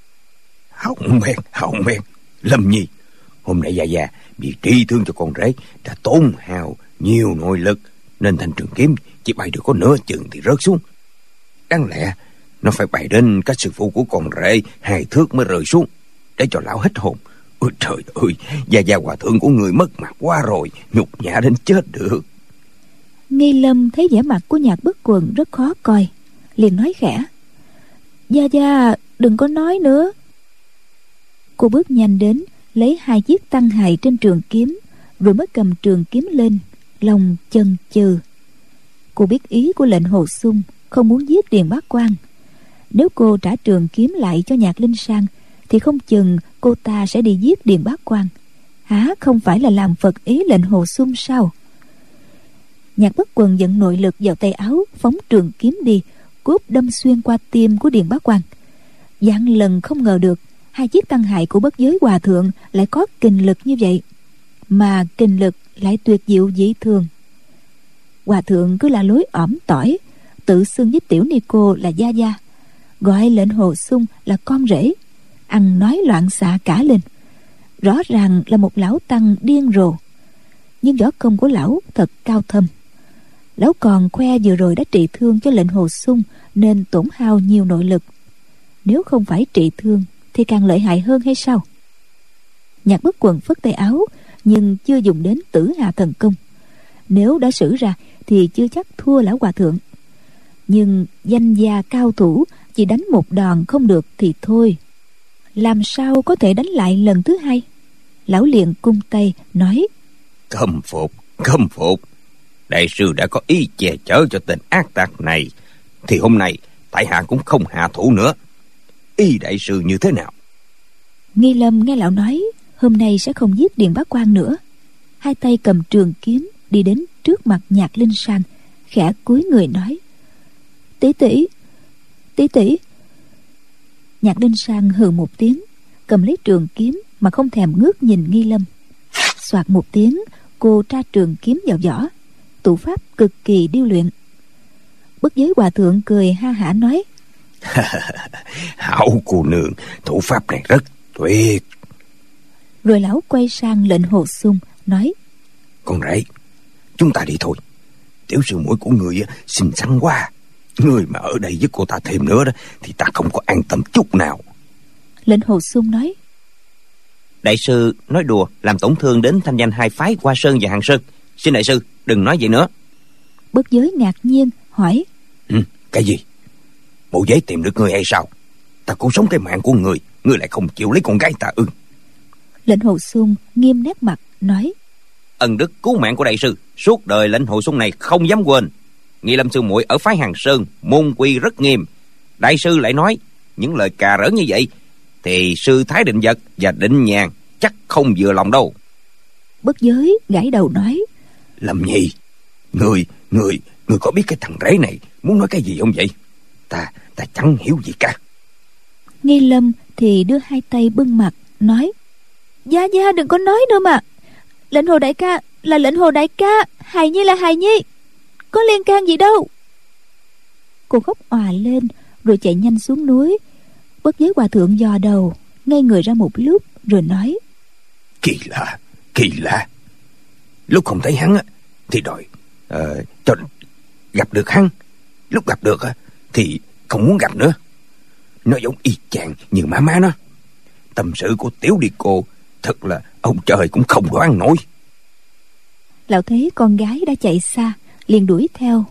Hỏng bét, hỏng bét! Lâm Nhi, hôm nay già già vì trị thương cho con rể đã tốn hao nhiều nội lực, nên thanh trường kiếm chỉ bay được có nửa chừng thì rớt xuống. Đáng lẽ nó phải bay đến các sư phụ của con rể hai thước mới rơi xuống, để cho lão hết hồn. Ôi trời ơi, gia gia hòa thượng của người mất mặt quá rồi, nhục nhã đến chết được. Nghi Lâm thấy vẻ mặt của Nhạc Bất Quần rất khó coi, liền nói khẽ: Gia Gia đừng có nói nữa. Cô bước nhanh đến, lấy hai chiếc tăng hài trên trường kiếm, rồi mới cầm trường kiếm lên, lòng chần chừ. Cô biết ý của lệnh Hồ Xung, không muốn giết Điền Bá Quang. Nếu cô trả trường kiếm lại cho Nhạc Linh Sang, thì không chừng cô ta sẽ đi giết Điền Bá Quang. Há không phải là làm phật ý lệnh Hồ Xung sao? Nhạc Bất Quần dẫn nội lực vào tay áo, phóng trường kiếm đi, cốt đâm xuyên qua tim của Điền Bá Quang. Vạn lần không ngờ được hai chiếc tăng hại của Bất Giới Hòa Thượng lại có kình lực như vậy, mà kình lực lại tuyệt diệu dị thường. Hòa Thượng cứ là lối ỏm tỏi, tự xưng với tiểu ni cô là gia gia, gọi lệnh Hồ Xung là con rể, ăn nói loạn xạ cả lên. Rõ ràng là một lão tăng điên rồ, nhưng võ công của lão thật cao thâm. Lão còn khoe vừa rồi đã trị thương cho lệnh Hồ Xung nên tổn hao nhiều nội lực. Nếu không phải trị thương thì càng lợi hại hơn hay sao? Nhạc Bất Quần phất tay áo, nhưng chưa dùng đến Tử Hà thần công. Nếu đã sử ra thì chưa chắc thua lão hòa thượng, nhưng danh gia cao thủ chỉ đánh một đòn không được thì thôi, làm sao có thể đánh lại lần thứ hai? Lão liền cung tay nói: Khâm phục, khâm phục. Đại sư đã có ý che chở cho tên ác tặc này, thì hôm nay tại hạ cũng không hạ thủ nữa. Ý đại sư như thế nào? Nghi Lâm nghe lão nói hôm nay sẽ không giết Điền Bá Quang nữa, hai tay cầm trường kiếm đi đến trước mặt Nhạc Linh Sang, khẽ cúi người nói: Tỷ tỷ, tỷ tỷ. Nhạc Linh Sang hừ một tiếng, cầm lấy trường kiếm mà không thèm ngước nhìn Nghi Lâm. Soạt một tiếng, cô tra trường kiếm vào vỏ, thủ pháp cực kỳ điêu luyện. Bất Giới Hòa Thượng cười ha hả nói: Hảo cô nương, thủ pháp này rất tuyệt. Rồi lão quay sang lệnh Hồ Xung nói: Con rể, chúng ta đi thôi. Tiểu sư muội của người xinh xắn quá, người mà ở đây với cô ta thêm nữa đó thì ta không có an tâm chút nào. Lệnh Hồ Xung nói: Đại sư nói đùa làm tổn thương đến thanh danh hai phái Hoa Sơn và Hàn Sơn, xin đại sư đừng nói vậy nữa. Bất Giới ngạc nhiên hỏi: ừ, Cái gì? Bộ giấy tìm được người hay sao? Ta cứu sống cái mạng của người, người lại không chịu lấy con gái ta ư? Lệnh Hồ Xung nghiêm nét mặt nói: Ân đức cứu mạng của đại sư suốt đời lệnh Hồ Xung này không dám quên. Nghi Lâm sư muội ở phái Hàn Sơn môn quy rất nghiêm, đại sư lại nói những lời cà rỡ như vậy thì sư Thái Định Vật và Định Nhàn chắc không vừa lòng đâu. Bất Giới gãi đầu nói: Lâm Nhi, người người người có biết cái thằng rể này muốn nói cái gì không vậy? Ta ta chẳng hiểu gì cả. Nghi Lâm thì đưa hai tay bưng mặt nói: Gia Gia đừng có nói nữa mà. Lệnh Hồ đại ca là lệnh Hồ đại ca, hài nhi là hài nhi, có liên can gì đâu. Cô khóc òa lên rồi chạy nhanh xuống núi. Bất Giới Hòa Thượng dò đầu ngây người ra một lúc rồi nói: Kỳ lạ, kỳ lạ. Lúc không thấy hắn thì đòi uh, cho gặp được hắn, lúc gặp được thì không muốn gặp nữa. Nó giống y chang như má má nó. Tâm sự của tiểu đi cô thật là ông trời cũng không đoán nổi. Lão thấy con gái đã chạy xa, liền đuổi theo.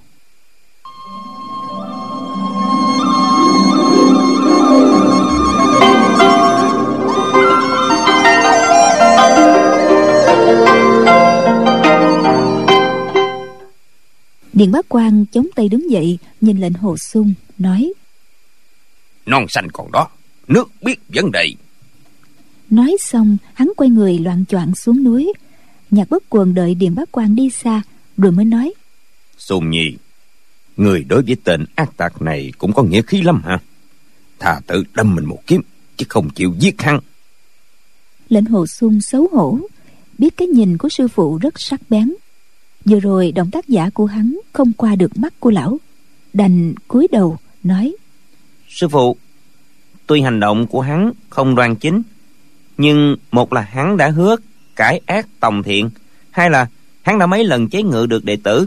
Điền Bá Quang chống tay đứng dậy, nhìn lệnh Hồ Xung nói: Non xanh còn đó, nước biết vấn đề. Nói xong hắn quay người loạng choạng xuống núi. Nhạc Bất Quần đợi Điền Bá Quang đi xa rồi mới nói: Xung Nhi, người đối với tên ác tặc này cũng có nghĩa khí lắm hả? Thà tự đâm mình một kiếm chứ không chịu giết hắn. Lệnh Hồ Xung xấu hổ, biết cái nhìn của sư phụ rất sắc bén. Vừa rồi động tác giả của hắn không qua được mắt của lão, đành cúi đầu nói: Sư phụ, tuy hành động của hắn không đoan chính, nhưng một là hắn đã hứa cải ác tòng thiện, hai là hắn đã mấy lần chế ngự được đệ tử,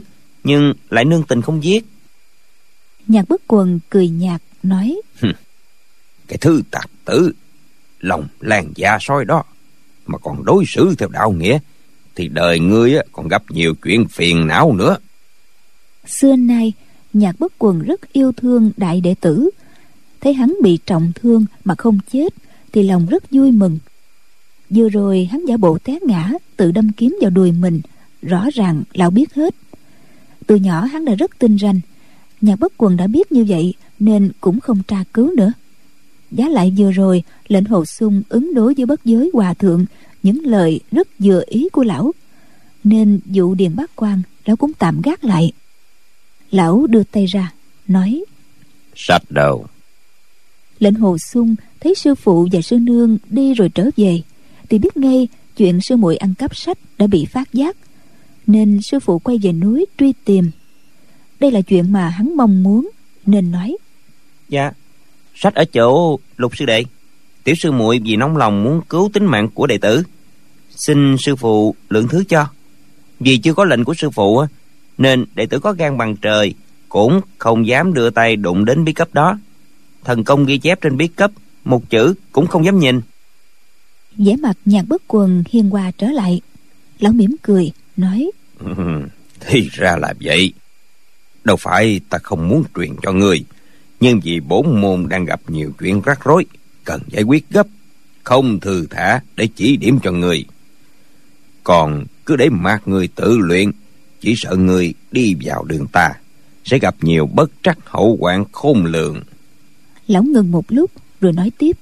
nhưng lại nương tình không giết. Nhạc Bất Quần cười nhạt nói: Cái thứ tặc tử, lòng làng dạ sói đó, mà còn đối xử theo đạo nghĩa, thì đời ngươi còn gặp nhiều chuyện phiền não nữa. Xưa nay Nhạc Bất Quần rất yêu thương đại đệ tử, thấy hắn bị trọng thương mà không chết thì lòng rất vui mừng. Vừa rồi hắn giả bộ té ngã, tự đâm kiếm vào đùi mình, rõ ràng lão biết hết. Từ nhỏ hắn đã rất tinh ranh, Nhạc Bất Quần đã biết như vậy nên cũng không tra cứu nữa. Giá lại vừa rồi lệnh Hồ Xung ứng đối với Bất Giới Hòa Thượng những lời rất vừa ý của lão, nên vụ Điền Bát Quan lão cũng tạm gác lại. Lão đưa tay ra nói: Sách đầu. Lệnh Hồ Xung thấy sư phụ và sư nương đi rồi trở về thì biết ngay chuyện sư muội ăn cắp sách đã bị phát giác, nên sư phụ quay về núi truy tìm. Đây là chuyện mà hắn mong muốn nên nói: Dạ, sách ở chỗ Lục sư đệ. Tiểu sư muội vì nóng lòng muốn cứu tính mạng của đệ tử, xin sư phụ lượng thứ cho. Vì chưa có lệnh của sư phụ nên đệ tử có gan bằng trời cũng không dám đưa tay đụng đến bí cấp đó. Thần công ghi chép trên bí cấp một chữ cũng không dám nhìn. Vẻ mặt Nhạc Bất Quần hiền hòa trở lại. Lão mỉm cười nói: Thì ra là vậy. Đâu phải ta không muốn truyền cho ngươi, nhưng vì bổn môn đang gặp nhiều chuyện rắc rối, cần giải quyết gấp, không thư thả để chỉ điểm cho ngươi. Còn cứ để mặc ngươi tự luyện, chỉ sợ ngươi đi vào đường ta sẽ gặp nhiều bất trắc hậu hoạn khôn lường. Lão ngừng một lúc rồi nói tiếp: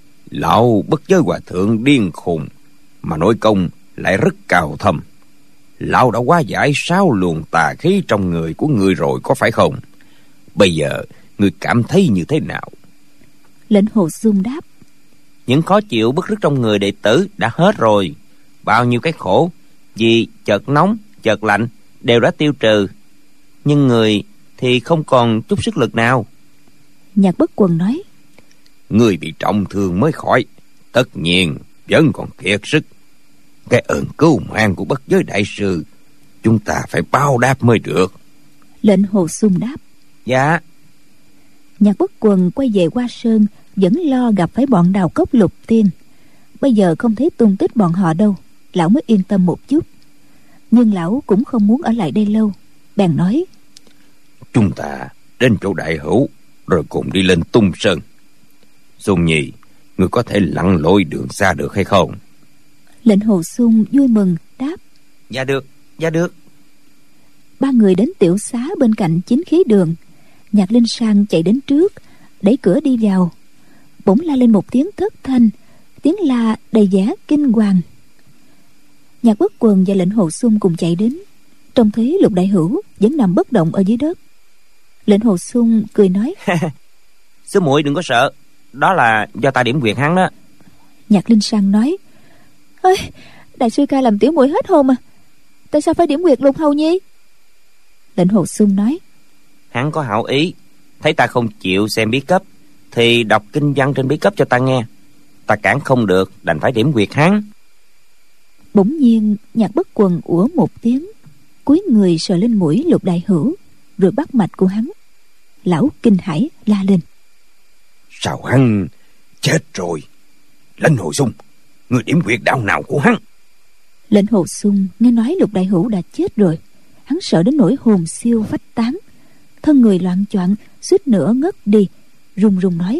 Lão Bất Giới Hòa Thượng điên khùng, mà nội công lại rất cao thâm. Lão đã hóa giải sáu luồng tà khí trong người của ngươi rồi, có phải không? Bây giờ ngươi cảm thấy như thế nào? Lệnh Hồ Xung đáp: Những khó chịu bức rứt trong người đệ tử đã hết rồi. Bao nhiêu cái khổ vì chợt nóng chợt lạnh đều đã tiêu trừ, nhưng người thì không còn chút sức lực nào. Nhạc Bất Quần nói: Người bị trọng thương mới khỏi, tất nhiên vẫn còn kiệt sức. Cái ơn cứu mạng của Bất Giới đại sư chúng ta phải báo đáp mới được. Lệnh Hồ Xung đáp: Dạ. Nhạc Bất Quần quay về Hoa Sơn vẫn lo gặp phải bọn Đào Cốc Lục Tiên. Bây giờ không thấy tung tích bọn họ đâu, lão mới yên tâm một chút. Nhưng lão cũng không muốn ở lại đây lâu, bèn nói: Chúng ta đến chỗ đại hữu rồi cùng đi lên Tung Sơn. Xung Nhi, ngươi có thể lặn lội đường xa được hay không? Lệnh Hồ Xung vui mừng đáp: Dạ được, dạ được. Ba người đến tiểu xá bên cạnh Chính Khí Đường. Nhạc Linh Sang chạy đến trước, đẩy cửa đi vào. Bỗng la lên một tiếng thất thanh, tiếng la đầy vẻ kinh hoàng. Nhạc Bất Quần và Lệnh Hồ Xung cùng chạy đến, trông thấy Lục đại hữu vẫn nằm bất động ở dưới đất. Lệnh Hồ Xung cười nói: Sư muội đừng có sợ, đó là do ta điểm quyệt hắn đó. Nhạc Linh Sang nói: Ơi, đại sư ca làm tiểu muội hết hồn à, tại sao phải điểm quyệt Lục hầu nhi? Lệnh Hồ Xung nói: Hắn có hảo ý, thấy ta không chịu xem bí cấp thì đọc kinh văn trên bí cấp cho ta nghe. Ta cản không được, đành phải điểm quyệt hắn. Bỗng nhiên Nhạc Bất Quần ủa một tiếng, cúi người sờ lên mũi Lục đại hữu, rồi bắt mạch của hắn. Lão kinh hãi la lên: Sao hắn chết rồi? Lệnh Hồ Xung, người điểm quyệt đạo nào của hắn? Lệnh Hồ Xung nghe nói Lục đại hữu đã chết rồi, hắn sợ đến nỗi hồn siêu phách tán, thân người loạng choạng, suýt nữa ngất đi, run run nói: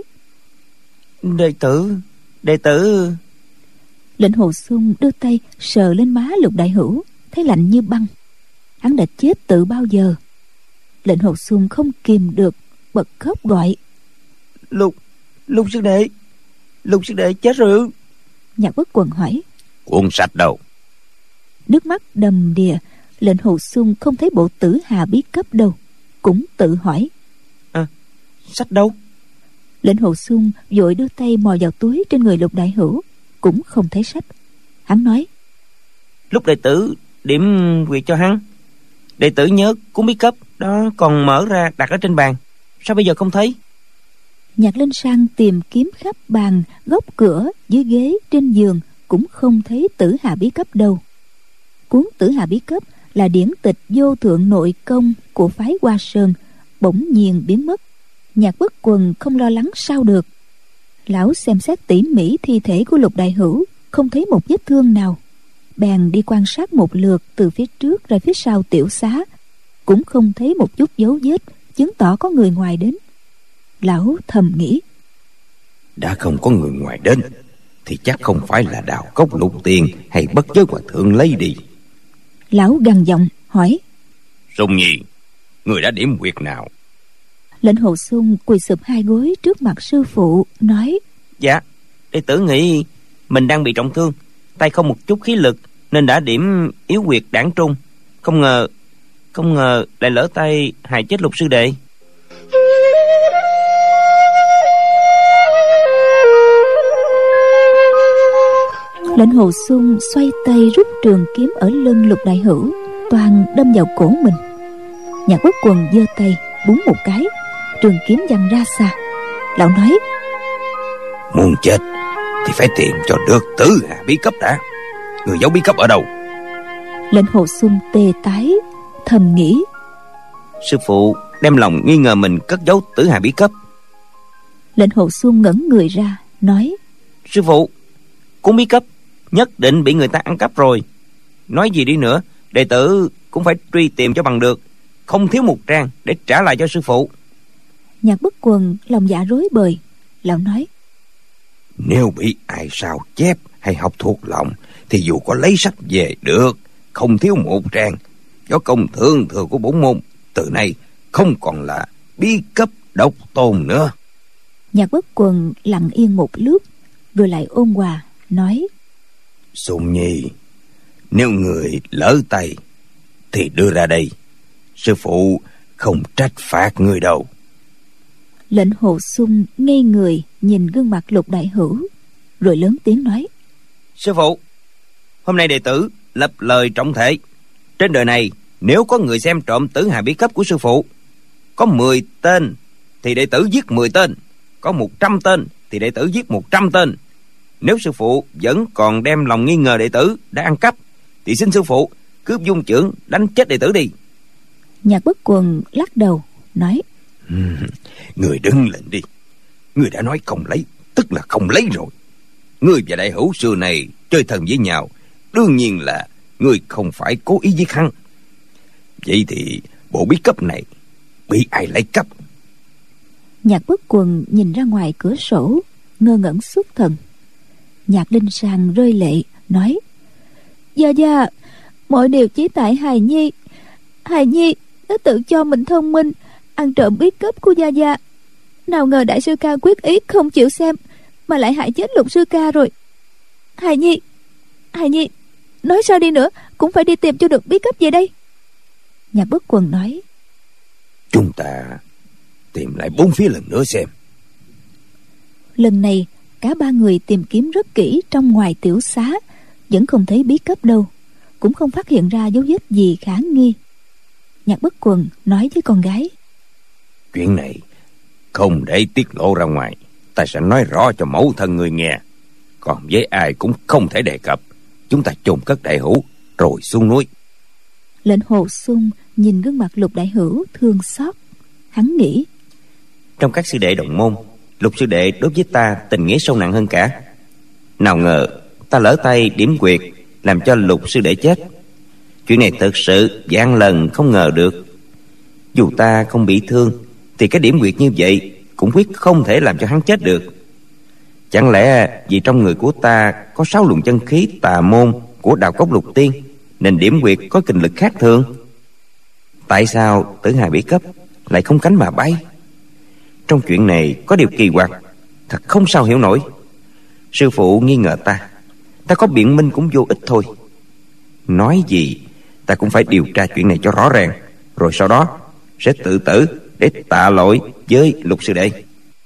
Đệ tử, đệ tử. Lệnh Hồ Xung đưa tay sờ lên má Lục đại hữu, thấy lạnh như băng. Hắn đã chết từ bao giờ? Lệnh Hồ Xung không kìm được, bật khóc gọi: Lục, Lục sư đệ, Lục sư đệ chết rồi. Nhạc Bất Quần hỏi: Cuốn sạch đâu? Nước mắt đầm đìa. Lệnh Hồ Xung không thấy bộ Tử Hà bí cấp đâu, cũng tự hỏi: À, sách đâu? Lệnh Hồ Xung vội đưa tay mò vào túi trên người Lục đại hữu, cũng không thấy sách. Hắn nói: Lúc đệ tử điểm quyệt cho hắn, đệ tử nhớ cuốn bí cấp đó còn mở ra đặt ở trên bàn, sao bây giờ không thấy? Nhạc Linh Sang tìm kiếm khắp bàn, góc cửa, dưới ghế, trên giường, cũng không thấy Tử Hà bí cấp đâu. Cuốn Tử Hà bí cấp là điển tịch vô thượng nội công của phái Hoa Sơn bỗng nhiên biến mất. Nhạc Bất Quần không lo lắng sao được. Lão xem xét tỉ mỉ thi thể của Lục Đại Hữu, không thấy một vết thương nào, bèn đi quan sát một lượt từ phía trước ra phía sau tiểu xá, cũng không thấy một chút dấu vết chứng tỏ có người ngoài đến. Lão thầm nghĩ, đã không có người ngoài đến thì chắc không phải là Đào Cốc Lục Tiên hay Bất Giới Hòa Thượng lấy đi. Lão gằn giọng hỏi, Sùng Nhi, người đã điểm huyệt nào? Lệnh Hồ Sung quỳ sụp hai gối trước mặt sư phụ, nói, Dạ, đệ tử nghĩ mình đang bị trọng thương, tay không một chút khí lực, nên đã điểm yếu huyệt đảng trung. Không ngờ Không ngờ lại lỡ tay hại chết Lục sư đệ. Lệnh Hồ Sung xoay tay rút trường kiếm ở lưng Lục Đại Hữu, toàn đâm vào cổ mình. Nhạc Bất Quần giơ tay búng một cái, trường kiếm văng ra xa. Lão nói, muốn chết thì phải tìm cho được Tử Hà bí cấp đã. Người giấu bí cấp ở đâu? Lệnh Hồ Sung tê tái, thầm nghĩ, Sư phụ đem lòng nghi ngờ mình cất giấu Tử Hà bí cấp. Lệnh Hồ Sung ngẩng người ra, nói, Sư phụ, cuốn bí cấp nhất định bị người ta ăn cắp rồi. Nói gì đi nữa, đệ tử cũng phải truy tìm cho bằng được, không thiếu một trang để trả lại cho sư phụ. Nhạc Bất Quần lòng dạ rối bời. Lão nói, nếu bị ai sao chép hay học thuộc lòng thì dù có lấy sách về được, không thiếu một trang. Do công thượng thừa của bổn môn từ nay không còn là bí cấp độc tôn nữa. Nhạc Bất Quần lặng yên một lúc, rồi lại ôn hòa nói, Sùng Nhi, nếu người lỡ tay thì đưa ra đây, sư phụ không trách phạt người đâu. Lệnh Hồ Sung ngây người nhìn gương mặt Lục Đại Hữu, rồi lớn tiếng nói, Sư phụ, hôm nay đệ tử lập lời trọng thể, trên đời này nếu có người xem trộm Tử Hà bí cấp của sư phụ, có mười tên thì đệ tử giết mười tên, có một trăm tên thì đệ tử giết một trăm tên. Nếu sư phụ vẫn còn đem lòng nghi ngờ đệ tử đã ăn cắp thì xin sư phụ cướp dung chưởng đánh chết đệ tử đi. Nhạc Bất Quần lắc đầu nói, Người đứng lên đi. Người đã nói không lấy, tức là không lấy rồi. Người và Đại Hữu xưa này chơi thân với nhau, đương nhiên là người không phải cố ý giết hắn. Vậy thì bộ bí cấp này bị ai lấy cắp? Nhạc Bất Quần nhìn ra ngoài cửa sổ, ngơ ngẩn xuất thần. Nhạc Linh Sang rơi lệ nói, Gia Gia, mọi điều chỉ tại Hài Nhi. Hài Nhi nó tự cho mình thông minh, ăn trộm bí cấp của Gia Gia. Nào ngờ đại sư ca quyết ý không chịu xem, mà lại hại chết Lục sư ca rồi. Hài Nhi, Hài Nhi, nói sao đi nữa cũng phải đi tìm cho được bí cấp về đây. Nhạc Bất Quần nói, Chúng ta tìm lại bốn phía lần nữa xem. Lần này cả ba người tìm kiếm rất kỹ trong ngoài tiểu xá, vẫn không thấy bí cấp đâu, cũng không phát hiện ra dấu vết gì khả nghi. Nhạc Bất Quần nói với con gái, Chuyện này không để tiết lộ ra ngoài, ta sẽ nói rõ cho mẫu thân người nghe. Còn với ai cũng không thể đề cập. Chúng ta chôn cất Đại Hữu rồi xuống núi. Lệnh Hồ Sung nhìn gương mặt Lục Đại Hữu thương xót. Hắn nghĩ, trong các sư đệ đồng môn, Lục sư đệ đối với ta tình nghĩa sâu nặng hơn cả. Nào ngờ ta lỡ tay điểm quyệt, làm cho Lục sư đệ chết. Chuyện này thật sự vạn lần không ngờ được. Dù ta không bị thương thì cái điểm quyệt như vậy cũng quyết không thể làm cho hắn chết được. Chẳng lẽ vì trong người của ta có sáu luồng chân khí tà môn của Đào Cốc Lục Tiên, nên điểm quyệt có kình lực khác thường? Tại sao Tử Hà bí cấp lại không cánh mà bay? Trong chuyện này có điều kỳ quặc, thật không sao hiểu nổi. Sư phụ nghi ngờ ta, ta có biện minh cũng vô ích thôi. Nói gì ta cũng phải điều tra chuyện này cho rõ ràng, rồi sau đó sẽ tự tử để tạ lỗi với Lục sư đệ.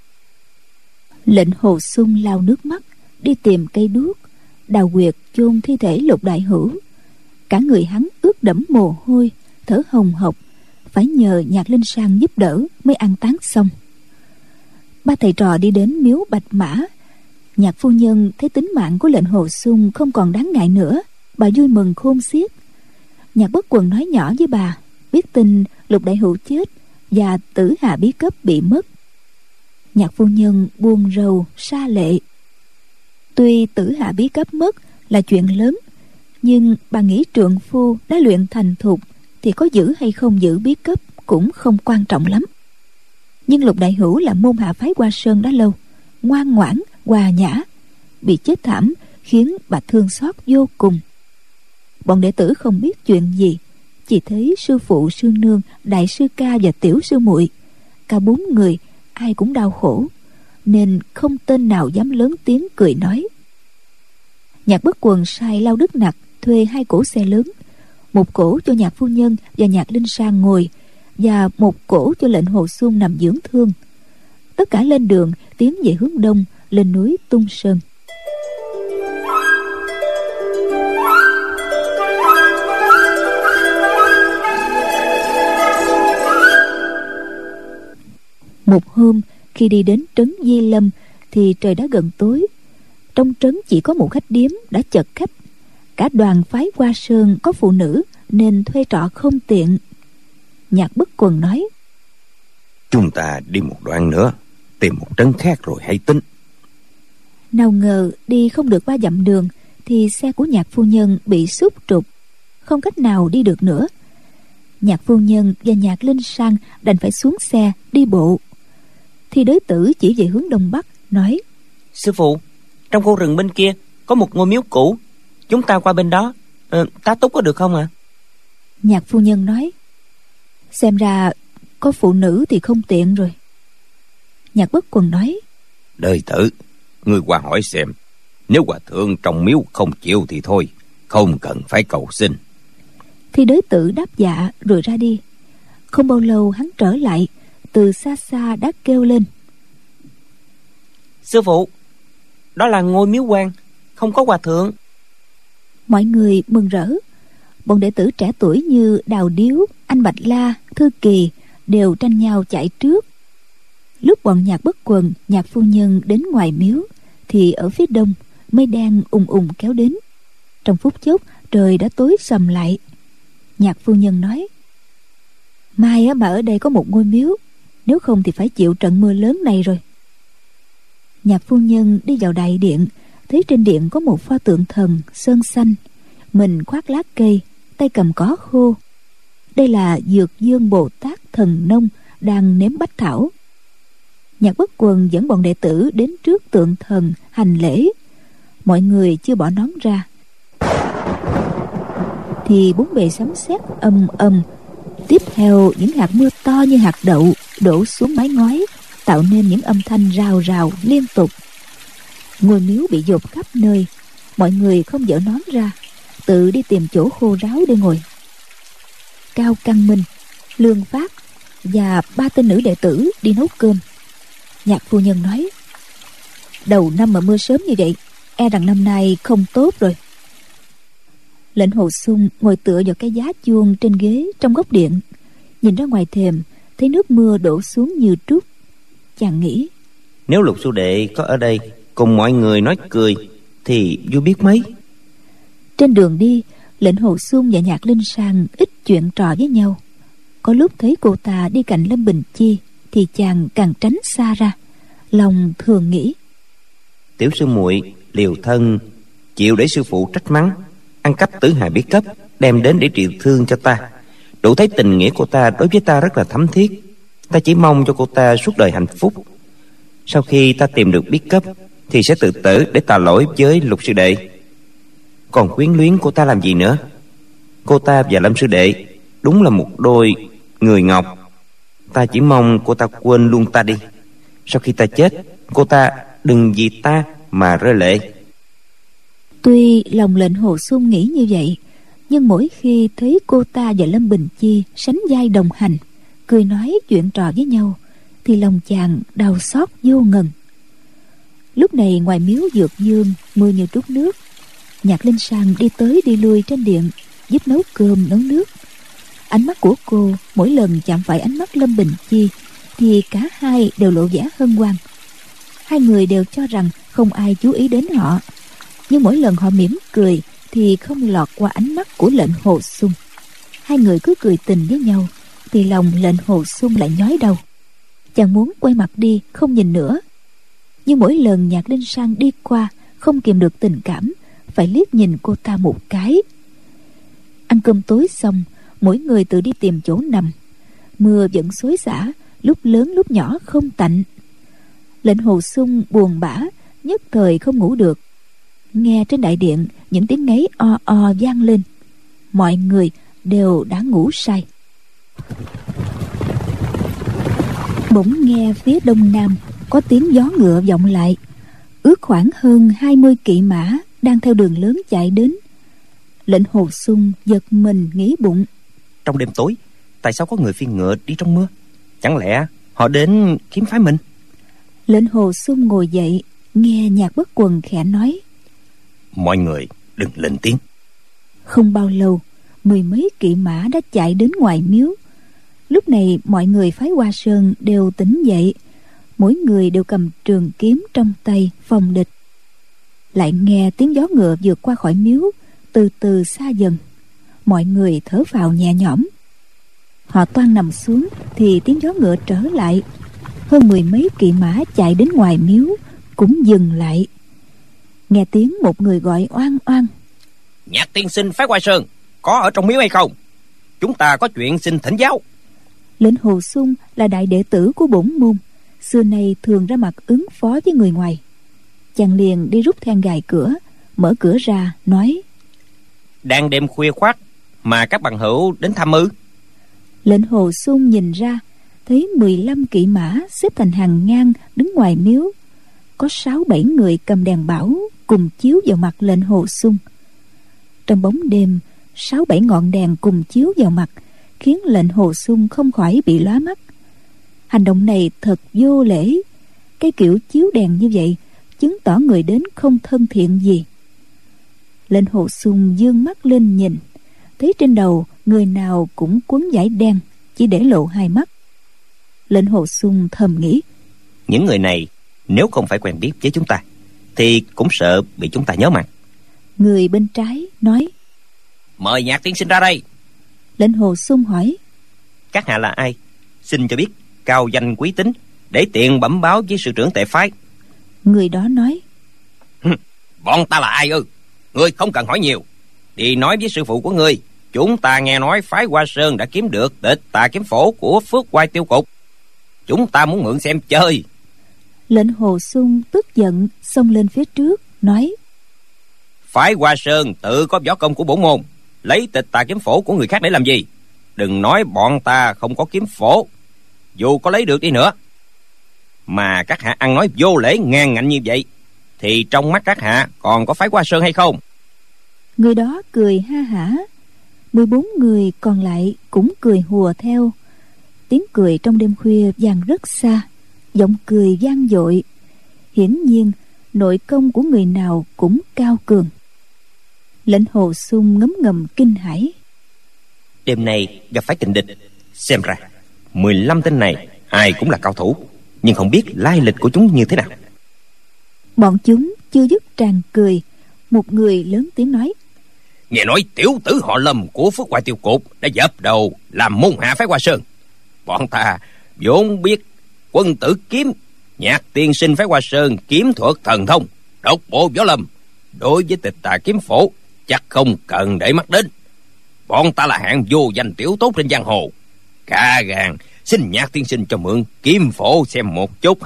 Lệnh Hồ Sung lau nước mắt, đi tìm cây đuốc, đào huyệt chôn thi thể Lục Đại Hữu. Cả người hắn ướt đẫm mồ hôi, thở hồng hộc, phải nhờ Nhạc Linh Sang giúp đỡ mới an táng xong. Ba thầy trò đi đến miếu Bạch Mã. Nhạc phu nhân thấy tính mạng của Lệnh Hồ Sung không còn đáng ngại nữa, bà vui mừng khôn xiết. Nhạc Bất Quần nói nhỏ với bà, biết tin Lục Đại Hữu chết và Tử Hà bí cấp bị mất. Nhạc phu nhân buồn rầu sa lệ. Tuy Tử Hà bí cấp mất là chuyện lớn, nhưng bà nghĩ trượng phu đã luyện thành thục thì có giữ hay không giữ bí cấp cũng không quan trọng lắm. Nhưng Lục Đại Hữu là môn hạ phái Hoa Sơn đã lâu, ngoan ngoãn, hòa nhã, bị chết thảm khiến bà thương xót vô cùng. Bọn đệ tử không biết chuyện gì, chỉ thấy sư phụ, sư nương, đại sư ca và tiểu sư muội, cả bốn người ai cũng đau khổ, nên không tên nào dám lớn tiếng cười nói. Nhạc Bất Quần sai Lao Đức Nặc thuê hai cỗ xe lớn, một cỗ cho Nhạc phu nhân và Nhạc Linh Sang ngồi, và một cỗ cho lệnh Hồ Xuân nằm dưỡng thương. Tất cả lên đường tiến về hướng đông, lên núi Tung Sơn. Một hôm khi đi đến trấn Di Lâm thì trời đã gần tối. Trong trấn chỉ có một khách điếm đã chật khách. Cả đoàn phái Hoa Sơn có phụ nữ nên thuê trọ không tiện. Nhạc Bất Quần nói: Chúng ta đi một đoạn nữa, tìm một trấn khác rồi hãy tính. Nào ngờ đi không được ba dặm đường thì xe của Nhạc phu nhân bị xúc trục, không cách nào đi được nữa. Nhạc phu nhân và Nhạc Linh Sang đành phải xuống xe đi bộ. Thì Đới Tử chỉ về hướng đông bắc nói: Sư phụ, trong khu rừng bên kia có một ngôi miếu cũ, chúng ta qua bên đó ờ, tá túc có được không ạ? À? Nhạc phu nhân nói: Xem ra có phụ nữ thì không tiện rồi. Nhạc Bất Quần nói: Đới Tử, ngươi qua hỏi xem, nếu hòa thượng trong miếu không chịu thì thôi, không cần phải cầu xin. Thì Đới Tử đáp dạ rồi ra đi. Không bao lâu hắn trở lại, từ xa xa đã kêu lên: Sư phụ, đó là ngôi miếu quan, không có hòa thượng. Mọi người mừng rỡ. Bọn đệ tử trẻ tuổi như Đào Điếu, anh Bạch La, Thư Kỳ đều tranh nhau chạy trước. Lúc bọn Nhạc Bất Quần, Nhạc phu nhân đến ngoài miếu thì ở phía đông mây đen ùng ùng kéo đến. Trong phút chốc trời đã tối sầm lại. Nhạc phu nhân nói: Mai á, mà ở đây có một ngôi miếu, nếu không thì phải chịu trận mưa lớn này rồi. Nhạc phu nhân đi vào đại điện, thấy trên điện có một pho tượng thần sơn xanh, mình khoác lá cây, tay cầm cỏ khô. Đây là Dược Dương Bồ Tát Thần Nông đang nếm bách thảo. Nhạc Bất Quần dẫn bọn đệ tử đến trước tượng thần hành lễ. Mọi người chưa bỏ nón ra thì bốn bề sấm sét ầm ầm. Tiếp theo những hạt mưa to như hạt đậu đổ xuống mái ngói, tạo nên những âm thanh rào rào liên tục. Ngôi miếu bị dột khắp nơi. Mọi người không dỡ nón ra, tự đi tìm chỗ khô ráo để ngồi. Cao Căn Minh, Lương Phát và ba tên nữ đệ tử đi nấu cơm. Nhạc phu nhân nói: Đầu năm mà mưa sớm như vậy, e rằng năm nay không tốt rồi. Lệnh Hồ Xuân ngồi tựa vào cái giá chuông trên ghế trong góc điện, nhìn ra ngoài thềm thấy nước mưa đổ xuống như trút. Chàng nghĩ: Nếu Lục sư đệ có ở đây cùng mọi người nói cười thì vui biết mấy. Trên đường đi, Lệnh Hồ Xuân và Nhạc Linh Sang ít chuyện trò với nhau. Có lúc thấy cô ta đi cạnh Lâm Bình Chi thì chàng càng tránh xa ra. Lòng thường nghĩ: Tiểu sư muội liều thân chịu để sư phụ trách mắng, ăn cắp Tử Hà bí cấp đem đến để trị thương cho ta, đủ thấy tình nghĩa của ta đối với ta rất là thấm thiết. Ta chỉ mong cho cô ta suốt đời hạnh phúc. Sau khi ta tìm được bí cấp thì sẽ tự tử để tạ lỗi với Lục sư đệ. Còn quyến luyến cô ta làm gì nữa? Cô ta và Lâm sư đệ đúng là một đôi người ngọc. Ta chỉ mong cô ta quên luôn ta đi. Sau khi ta chết, cô ta đừng vì ta mà rơi lệ. Tuy lòng Lệnh Hồ Xuân nghĩ như vậy, nhưng mỗi khi thấy cô ta và Lâm Bình Chi sánh vai đồng hành, cười nói chuyện trò với nhau, thì lòng chàng đau xót vô ngần. Lúc này ngoài miếu Dược Dương mưa như trút nước. Nhạc Linh Sang đi tới đi lui trên điện, giúp nấu cơm nấu nước. Ánh mắt của cô mỗi lần chạm phải ánh mắt Lâm Bình Chi thì cả hai đều lộ vẻ hân hoan. Hai người đều cho rằng không ai chú ý đến họ, nhưng mỗi lần họ mỉm cười thì không lọt qua ánh mắt của Lệnh Hồ Xuân. Hai người cứ cười tình với nhau, thì lòng lệnh Hồ Xuân lại nhói đau. Chàng muốn quay mặt đi không nhìn nữa, nhưng mỗi lần Nhạc Linh San đi qua không kìm được tình cảm, phải liếc nhìn cô ta một cái. Ăn cơm tối xong, mỗi người tự đi tìm chỗ nằm. Mưa vẫn xối xả, lúc lớn lúc nhỏ không tạnh. Lệnh Hồ Xuân buồn bã, nhất thời không ngủ được. Nghe trên đại điện những tiếng ngáy o o vang lên. Mọi người đều đã ngủ say. Bỗng nghe phía đông nam có tiếng gió ngựa vọng lại. Ước khoảng hơn hai mươi kỵ mã đang theo đường lớn chạy đến. Lệnh Hồ Xuân giật mình nghĩ bụng, trong đêm tối tại sao có người phi ngựa đi trong mưa? Chẳng lẽ họ đến kiếm phái mình? Lệnh Hồ Xuân ngồi dậy, nghe Nhạc Bất Quần khẽ nói, mọi người đừng lên tiếng. Không bao lâu, mười mấy kỵ mã đã chạy đến ngoài miếu. Lúc này mọi người phái Hoa Sơn đều tỉnh dậy, mỗi người đều cầm trường kiếm trong tay phòng địch. Lại nghe tiếng gió ngựa vượt qua khỏi miếu, từ từ xa dần. Mọi người thở phào nhẹ nhõm. Họ toan nằm xuống thì tiếng gió ngựa trở lại. Hơn mười mấy kỵ mã chạy đến ngoài miếu cũng dừng lại. Nghe tiếng một người gọi oan oan, Nhạc tiên sinh phái Hoa Sơn có ở trong miếu hay không? Chúng ta có chuyện xin thỉnh giáo. Lệnh Hồ Xuân là đại đệ tử của bổn môn, xưa nay thường ra mặt ứng phó với người ngoài. Chàng liền đi rút then gài cửa, mở cửa ra nói, đang đêm khuya khoắt mà các bằng hữu đến thăm ư? Lệnh Hồ Xuân nhìn ra, thấy mười lăm kỵ mã xếp thành hàng ngang đứng ngoài miếu. Có sáu bảy người cầm đèn bảo cùng chiếu vào mặt lệnh Hồ Xuân. Trong bóng đêm, sáu bảy ngọn đèn cùng chiếu vào mặt khiến lệnh Hồ Xuân không khỏi bị lóa mắt. Hành động này thật vô lễ. Cái kiểu chiếu đèn như vậy chứng tỏ người đến không thân thiện gì. Lệnh Hồ Xuân dương mắt lên nhìn, thấy trên đầu người nào cũng quấn vải đen, chỉ để lộ hai mắt. Lệnh Hồ Xuân thầm nghĩ, những người này nếu không phải quen biết với chúng ta thì cũng sợ bị chúng ta nhớ mặt. Người bên trái nói, mời Nhạc tiên sinh ra đây. Lệnh Hồ Xuân hỏi, các hạ là ai? Xin cho biết cao danh quý tính, để tiện bẩm báo với sư trưởng tệ phái. Người đó nói, bọn ta là ai ư? Ngươi không cần hỏi nhiều, đi nói với sư phụ của ngươi. Chúng ta nghe nói phái Hoa Sơn đã kiếm được tịch Tà Kiếm Phổ của Phước Oai Tiêu Cục. Chúng ta muốn mượn xem chơi. Lệnh Hồ Xuân tức giận xông lên phía trước nói, phái Hoa Sơn tự có võ công của bổn môn, lấy tịch Tà Kiếm Phổ của người khác để làm gì? Đừng nói bọn ta không có kiếm phổ, dù có lấy được đi nữa mà các hạ ăn nói vô lễ ngang ngạnh như vậy, thì trong mắt các hạ còn có phái Hoa Sơn hay không? Người đó cười ha hả. Mười bốn người còn lại cũng cười hùa theo. Tiếng cười trong đêm khuya vang rất xa, giọng cười vang dội. Hiển nhiên nội công của người nào cũng cao cường. Lệnh Hồ Xuân ngấm ngầm kinh hãi. Đêm nay gặp phải kình địch, xem ra mười lăm tên này ai cũng là cao thủ, nhưng không biết lai lịch của chúng như thế nào. Bọn chúng chưa dứt tràn cười, một người lớn tiếng nói, nghe nói tiểu tử họ Lâm của Phước Oai Tiêu Cục đã dập đầu làm môn hạ phái Hoa Sơn. Bọn ta vốn biết quân tử kiếm, Nhạc tiên sinh phái Hoa Sơn kiếm thuật thần thông, độc bộ võ lâm, đối với tịch Tà Kiếm Phổ chắc không cần để mắt đến. Bọn ta là hạng vô danh tiểu tốt trên giang hồ, cả gan xin Nhạc tiên sinh cho mượn kiếm phổ xem một chút.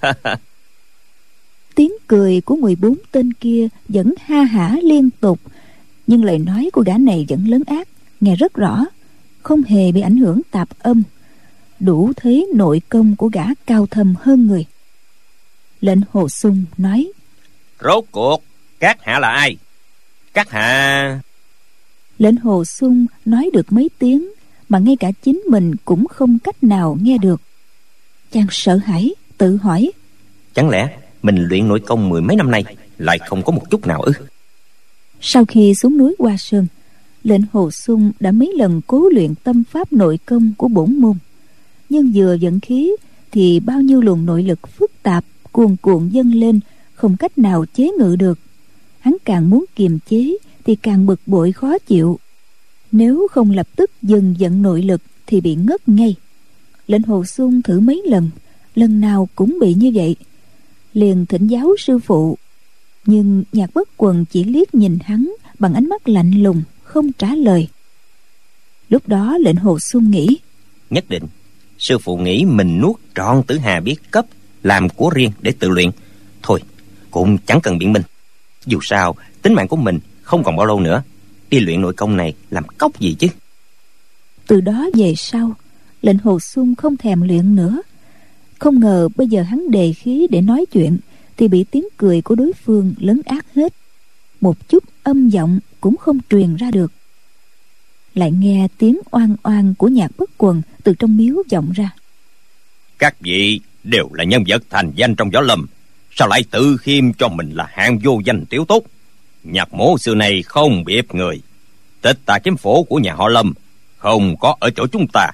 Tiếng cười của mười bốn tên kia vẫn ha hả liên tục, nhưng lời nói của gã này vẫn lớn ác, nghe rất rõ, không hề bị ảnh hưởng tạp âm, đủ thấy nội công của gã cao thâm hơn người. Lệnh Hồ Xuân nói, rốt cuộc các hạ là ai? Các hạ... Lệnh Hồ Xuân nói được mấy tiếng mà ngay cả chính mình cũng không cách nào nghe được. Chàng sợ hãi tự hỏi, chẳng lẽ mình luyện nội công mười mấy năm nay lại không có một chút nào ư? Sau khi xuống núi Hoa Sơn, Lệnh Hồ Xuân đã mấy lần cố luyện tâm pháp nội công của bổn môn, nhưng vừa vận khí thì bao nhiêu luồng nội lực phức tạp cuồn cuộn dâng lên, không cách nào chế ngự được. Hắn càng muốn kiềm chế thì càng bực bội khó chịu. Nếu không lập tức dừng vận nội lực thì bị ngất ngay. Lệnh Hồ Xuân thử mấy lần, lần nào cũng bị như vậy, liền thỉnh giáo sư phụ. Nhưng Nhạc Bất Quần chỉ liếc nhìn hắn bằng ánh mắt lạnh lùng, không trả lời. Lúc đó Lệnh Hồ Xuân nghĩ, nhất định sư phụ nghĩ mình nuốt trọn Tử Hà Bí Cấp làm của riêng để tự luyện. Thôi cũng chẳng cần biện minh, dù sao tính mạng của mình không còn bao lâu nữa, đi luyện nội công này làm cóc gì chứ. Từ đó về sau, Lệnh Hồ Xuân không thèm luyện nữa. Không ngờ bây giờ hắn đề khí để nói chuyện thì bị tiếng cười của đối phương lấn át hết, một chút âm giọng cũng không truyền ra được. Lại nghe tiếng oan oan của Nhạc Bất Quần từ trong miếu vọng ra. Các vị đều là nhân vật thành danh trong võ lâm, sao lại tự khiêm cho mình là hạng vô danh tiểu tốt? Nhạc mỗ xưa này không biết người, Tịch Tà Kiếm Phổ của nhà họ Lâm không có ở chỗ chúng ta.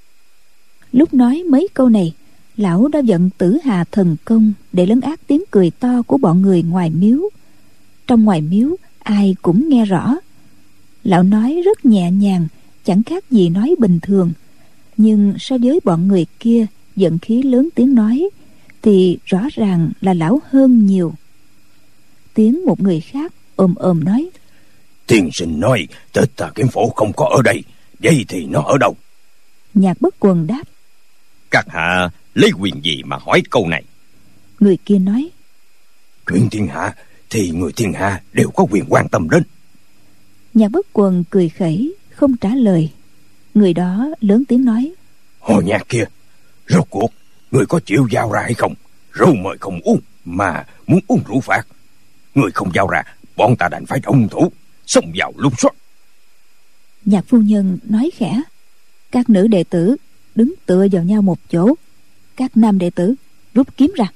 Lúc nói mấy câu này, lão đã vận Tử Hà thần công để lấn át tiếng cười to của bọn người ngoài miếu. Trong ngoài miếu ai cũng nghe rõ. Lão nói rất nhẹ nhàng, chẳng khác gì nói bình thường, nhưng so với bọn người kia vận khí lớn tiếng nói thì rõ ràng là lão hơn nhiều. Tiếng một người khác ồm ồm nói, Tiên sinh nói Tịch Tà Kiếm Phổ không có ở đây, vậy thì nó ở đâu? Nhạc Bất Quần đáp, các hạ lấy quyền gì mà hỏi câu này? Người kia nói, Chuyện thiên hạ thì người thiên hạ đều có quyền quan tâm đến. Nhạc Bất Quần cười khẩy không trả lời. Người đó lớn tiếng nói, Hồ Nhạc kia, rốt cuộc người có chịu giao ra hay không? Rượu mời không uống mà muốn uống rượu phạt, người không giao ra, bọn ta đành phải động thủ, xông vào lục soát. Nhạc phu nhân nói khẽ, các nữ đệ tử đứng tựa vào nhau một chỗ, các nam đệ tử rút kiếm ra.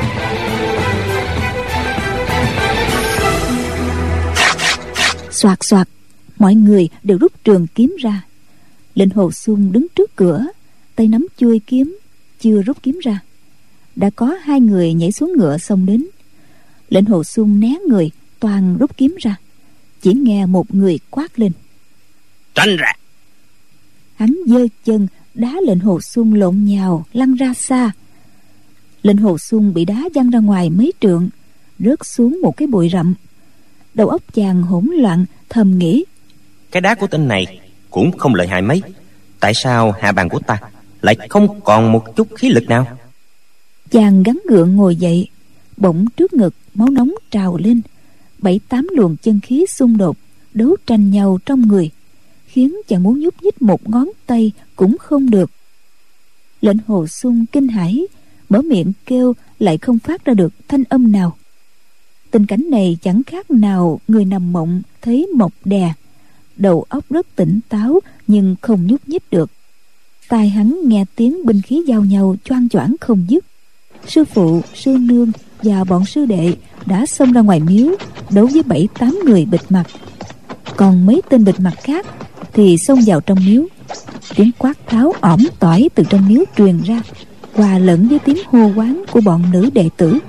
Soạt soạt, mọi người đều rút trường kiếm ra. Lệnh Hồ Xuân đứng trước cửa, tay nắm chuôi kiếm, chưa rút kiếm ra, đã có hai người nhảy xuống ngựa xông đến. Lệnh Hồ Xuân né người, toàn rút kiếm ra. Chỉ nghe một người quát lên, tránh ra. Hắn giơ chân đá Lệnh Hồ Xuân lộn nhào lăn ra xa. Lệnh Hồ Xuân bị đá văng ra ngoài mấy trượng, rớt xuống một cái bụi rậm. Đầu óc chàng hỗn loạn, thầm nghĩ, cái đá của tên này cũng không lợi hại mấy, tại sao hạ bàn của ta lại không còn một chút khí lực nào? Chàng gắng gượng ngồi dậy, bỗng trước ngực máu nóng trào lên, bảy tám luồng chân khí xung đột đấu tranh nhau trong người, khiến chàng muốn nhúc nhích một ngón tay cũng không được. Lệnh Hồ Xuân kinh hãi, mở miệng kêu lại không phát ra được thanh âm nào. Tình cảnh này chẳng khác nào người nằm mộng thấy mộng đè. Đầu óc rất tỉnh táo nhưng không nhúc nhích được. Tai hắn nghe tiếng binh khí giao nhau choang choảng không dứt. Sư phụ, sư nương và bọn sư đệ đã xông ra ngoài miếu đấu với bảy tám người bịt mặt. Còn mấy tên bịt mặt khác thì xông vào trong miếu. Tiếng quát tháo ỏm tỏi từ trong miếu truyền ra, hòa lẫn với tiếng hô hoán của bọn nữ đệ tử.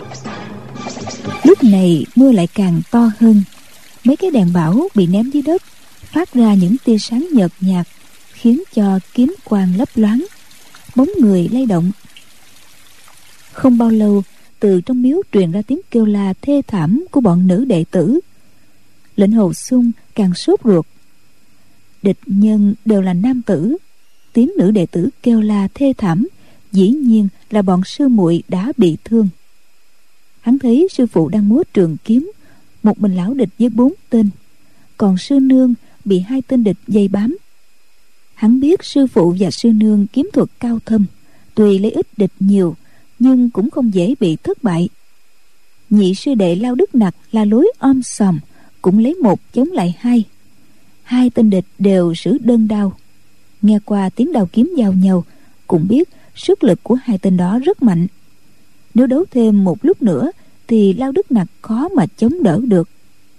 Lúc này mưa lại càng to hơn. Mấy cái đèn bảo bị ném dưới đất, phát ra những tia sáng nhợt nhạt, khiến cho kiếm quang lấp loáng, bóng người lay động. Không bao lâu, từ trong miếu truyền ra tiếng kêu la thê thảm của bọn nữ đệ tử. Lệnh Hồ Xuân càng sốt ruột. Địch nhân đều là nam tử, tiếng nữ đệ tử kêu la thê thảm dĩ nhiên là bọn sư muội đã bị thương. Hắn thấy sư phụ đang múa trường kiếm, một mình lão địch với bốn tên, còn sư nương bị hai tên địch dây bám. Hắn biết sư phụ và sư nương kiếm thuật cao thâm, tuy lấy ít địch nhiều nhưng cũng không dễ bị thất bại. Nhị sư đệ Lao Đức Nặc là lối om sòm, cũng lấy một chống lại hai. Hai tên địch đều sử đơn đao. Nghe qua tiếng đao kiếm giao nhau, cũng biết sức lực của hai tên đó rất mạnh. Nếu đấu thêm một lúc nữa thì Lao Đức Nặc khó mà chống đỡ được.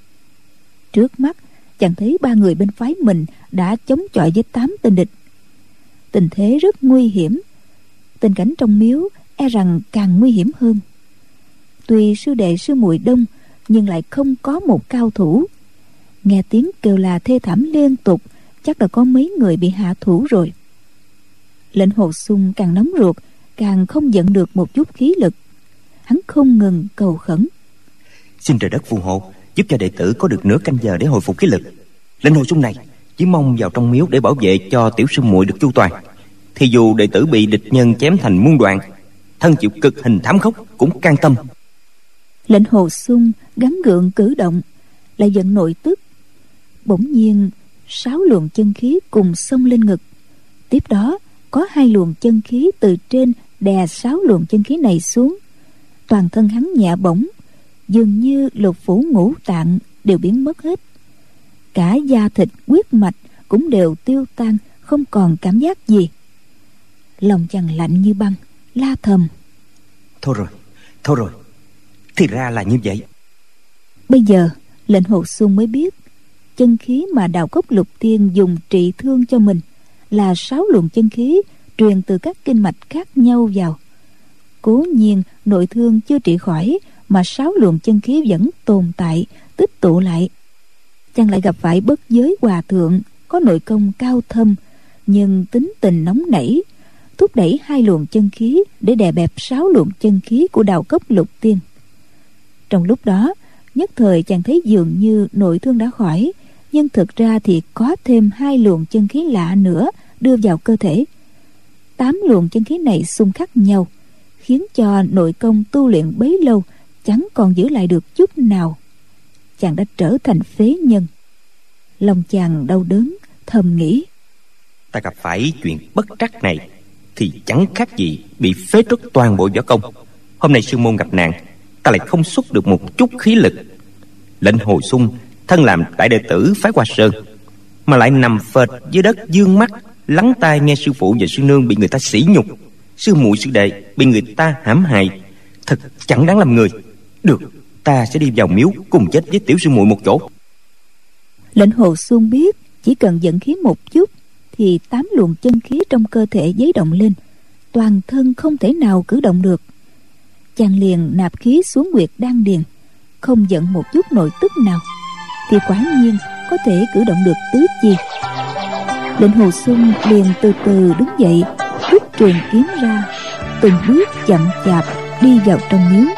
Trước mắt chàng thấy ba người bên phái mình đã chống chọi với tám tên địch. Tình thế rất nguy hiểm. Tình cảnh trong miếu e rằng càng nguy hiểm hơn. Tuy sư đệ sư muội đông nhưng lại không có một cao thủ. Nghe tiếng kêu là thê thảm liên tục, chắc đã có mấy người bị hạ thủ rồi. Lệnh Hồ Xung càng nóng ruột, càng không giận được một chút khí lực. Hắn không ngừng cầu khẩn: Xin trời đất phù hộ, giúp cho đệ tử có được nửa canh giờ để hồi phục khí lực. Lệnh Hồ Xung này chỉ mong vào trong miếu để bảo vệ cho tiểu sư muội được chu toàn. Thì dù đệ tử bị địch nhân chém thành muôn đoạn, thân chịu cực hình thảm khốc cũng can tâm. Lệnh Hồ Xung gắng gượng cử động, lại giận nội tức. Bỗng nhiên sáu luồng chân khí cùng xông lên ngực. Tiếp đó có hai luồng chân khí từ trên đè sáu luồng chân khí này xuống. Toàn thân hắn nhẹ bỗng, dường như lục phủ ngũ tạng đều biến mất hết. Cả da thịt huyết mạch cũng đều tiêu tan, không còn cảm giác gì. Lòng chàng lạnh như băng, la thầm: Thôi rồi, thôi rồi, thì ra là như vậy. Bây giờ Lệnh Hồ Xung mới biết chân khí mà Đào Cốc Lục Tiên dùng trị thương cho mình là sáu luồng chân khí truyền từ các kinh mạch khác nhau vào. Cố nhiên nội thương chưa trị khỏi, mà sáu luồng chân khí vẫn tồn tại, tích tụ lại. Chàng lại gặp phải Bất Giới Hòa Thượng, có nội công cao thâm, nhưng tính tình nóng nảy, thúc đẩy hai luồng chân khí để đè bẹp sáu luồng chân khí của Đào Cốc Lục Tiên. Trong lúc đó, nhất thời chàng thấy dường như nội thương đã khỏi, nhưng thực ra thì có thêm hai luồng chân khí lạ nữa đưa vào cơ thể. Tám luồng chân khí này xung khắc nhau, khiến cho nội công tu luyện bấy lâu chẳng còn giữ lại được chút nào. Chàng đã trở thành phế nhân. Lòng chàng đau đớn, thầm nghĩ: Ta gặp phải chuyện bất trắc này thì chẳng khác gì bị phế truất toàn bộ võ công. Hôm nay sư môn gặp nạn, ta lại không xuất được một chút khí lực. Lệnh Hồ Xung thân làm đại đệ tử phái Hoa Sơn, mà lại nằm phệt dưới đất dương mắt lắng tai nghe sư phụ và sư nương bị người ta sỉ nhục, sư muội sư đệ bị người ta hãm hại, thật chẳng đáng làm người. Được, ta sẽ đi vào miếu cùng chết với tiểu sư muội một chỗ. Lệnh Hồ Xung biết chỉ cần dẫn khí một chút thì tám luồng chân khí trong cơ thể giấy động lên, toàn thân không thể nào cử động được. Chàng liền nạp khí xuống huyệt đan điền, không giận một chút nội tức nào, thì quả nhiên có thể cử động được tứ chi. Lệnh Hồ Xung liền từ từ đứng dậy, rút trường kiếm ra, từng bước chậm chạp đi vào trong miếu.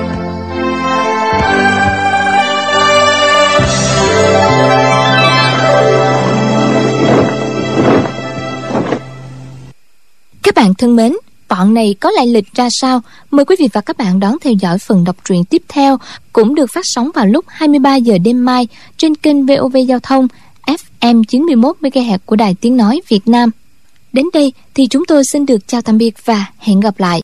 Các bạn thân mến, bọn này có lại lịch ra sao? Mời quý vị và các bạn đón theo dõi phần đọc truyện tiếp theo, cũng được phát sóng vào lúc hai mươi ba giờ đêm mai trên kênh vê o vê Giao thông ép em chín mươi mốt mê ga héc của Đài Tiếng Nói Việt Nam. Đến đây thì chúng tôi xin được chào tạm biệt và hẹn gặp lại.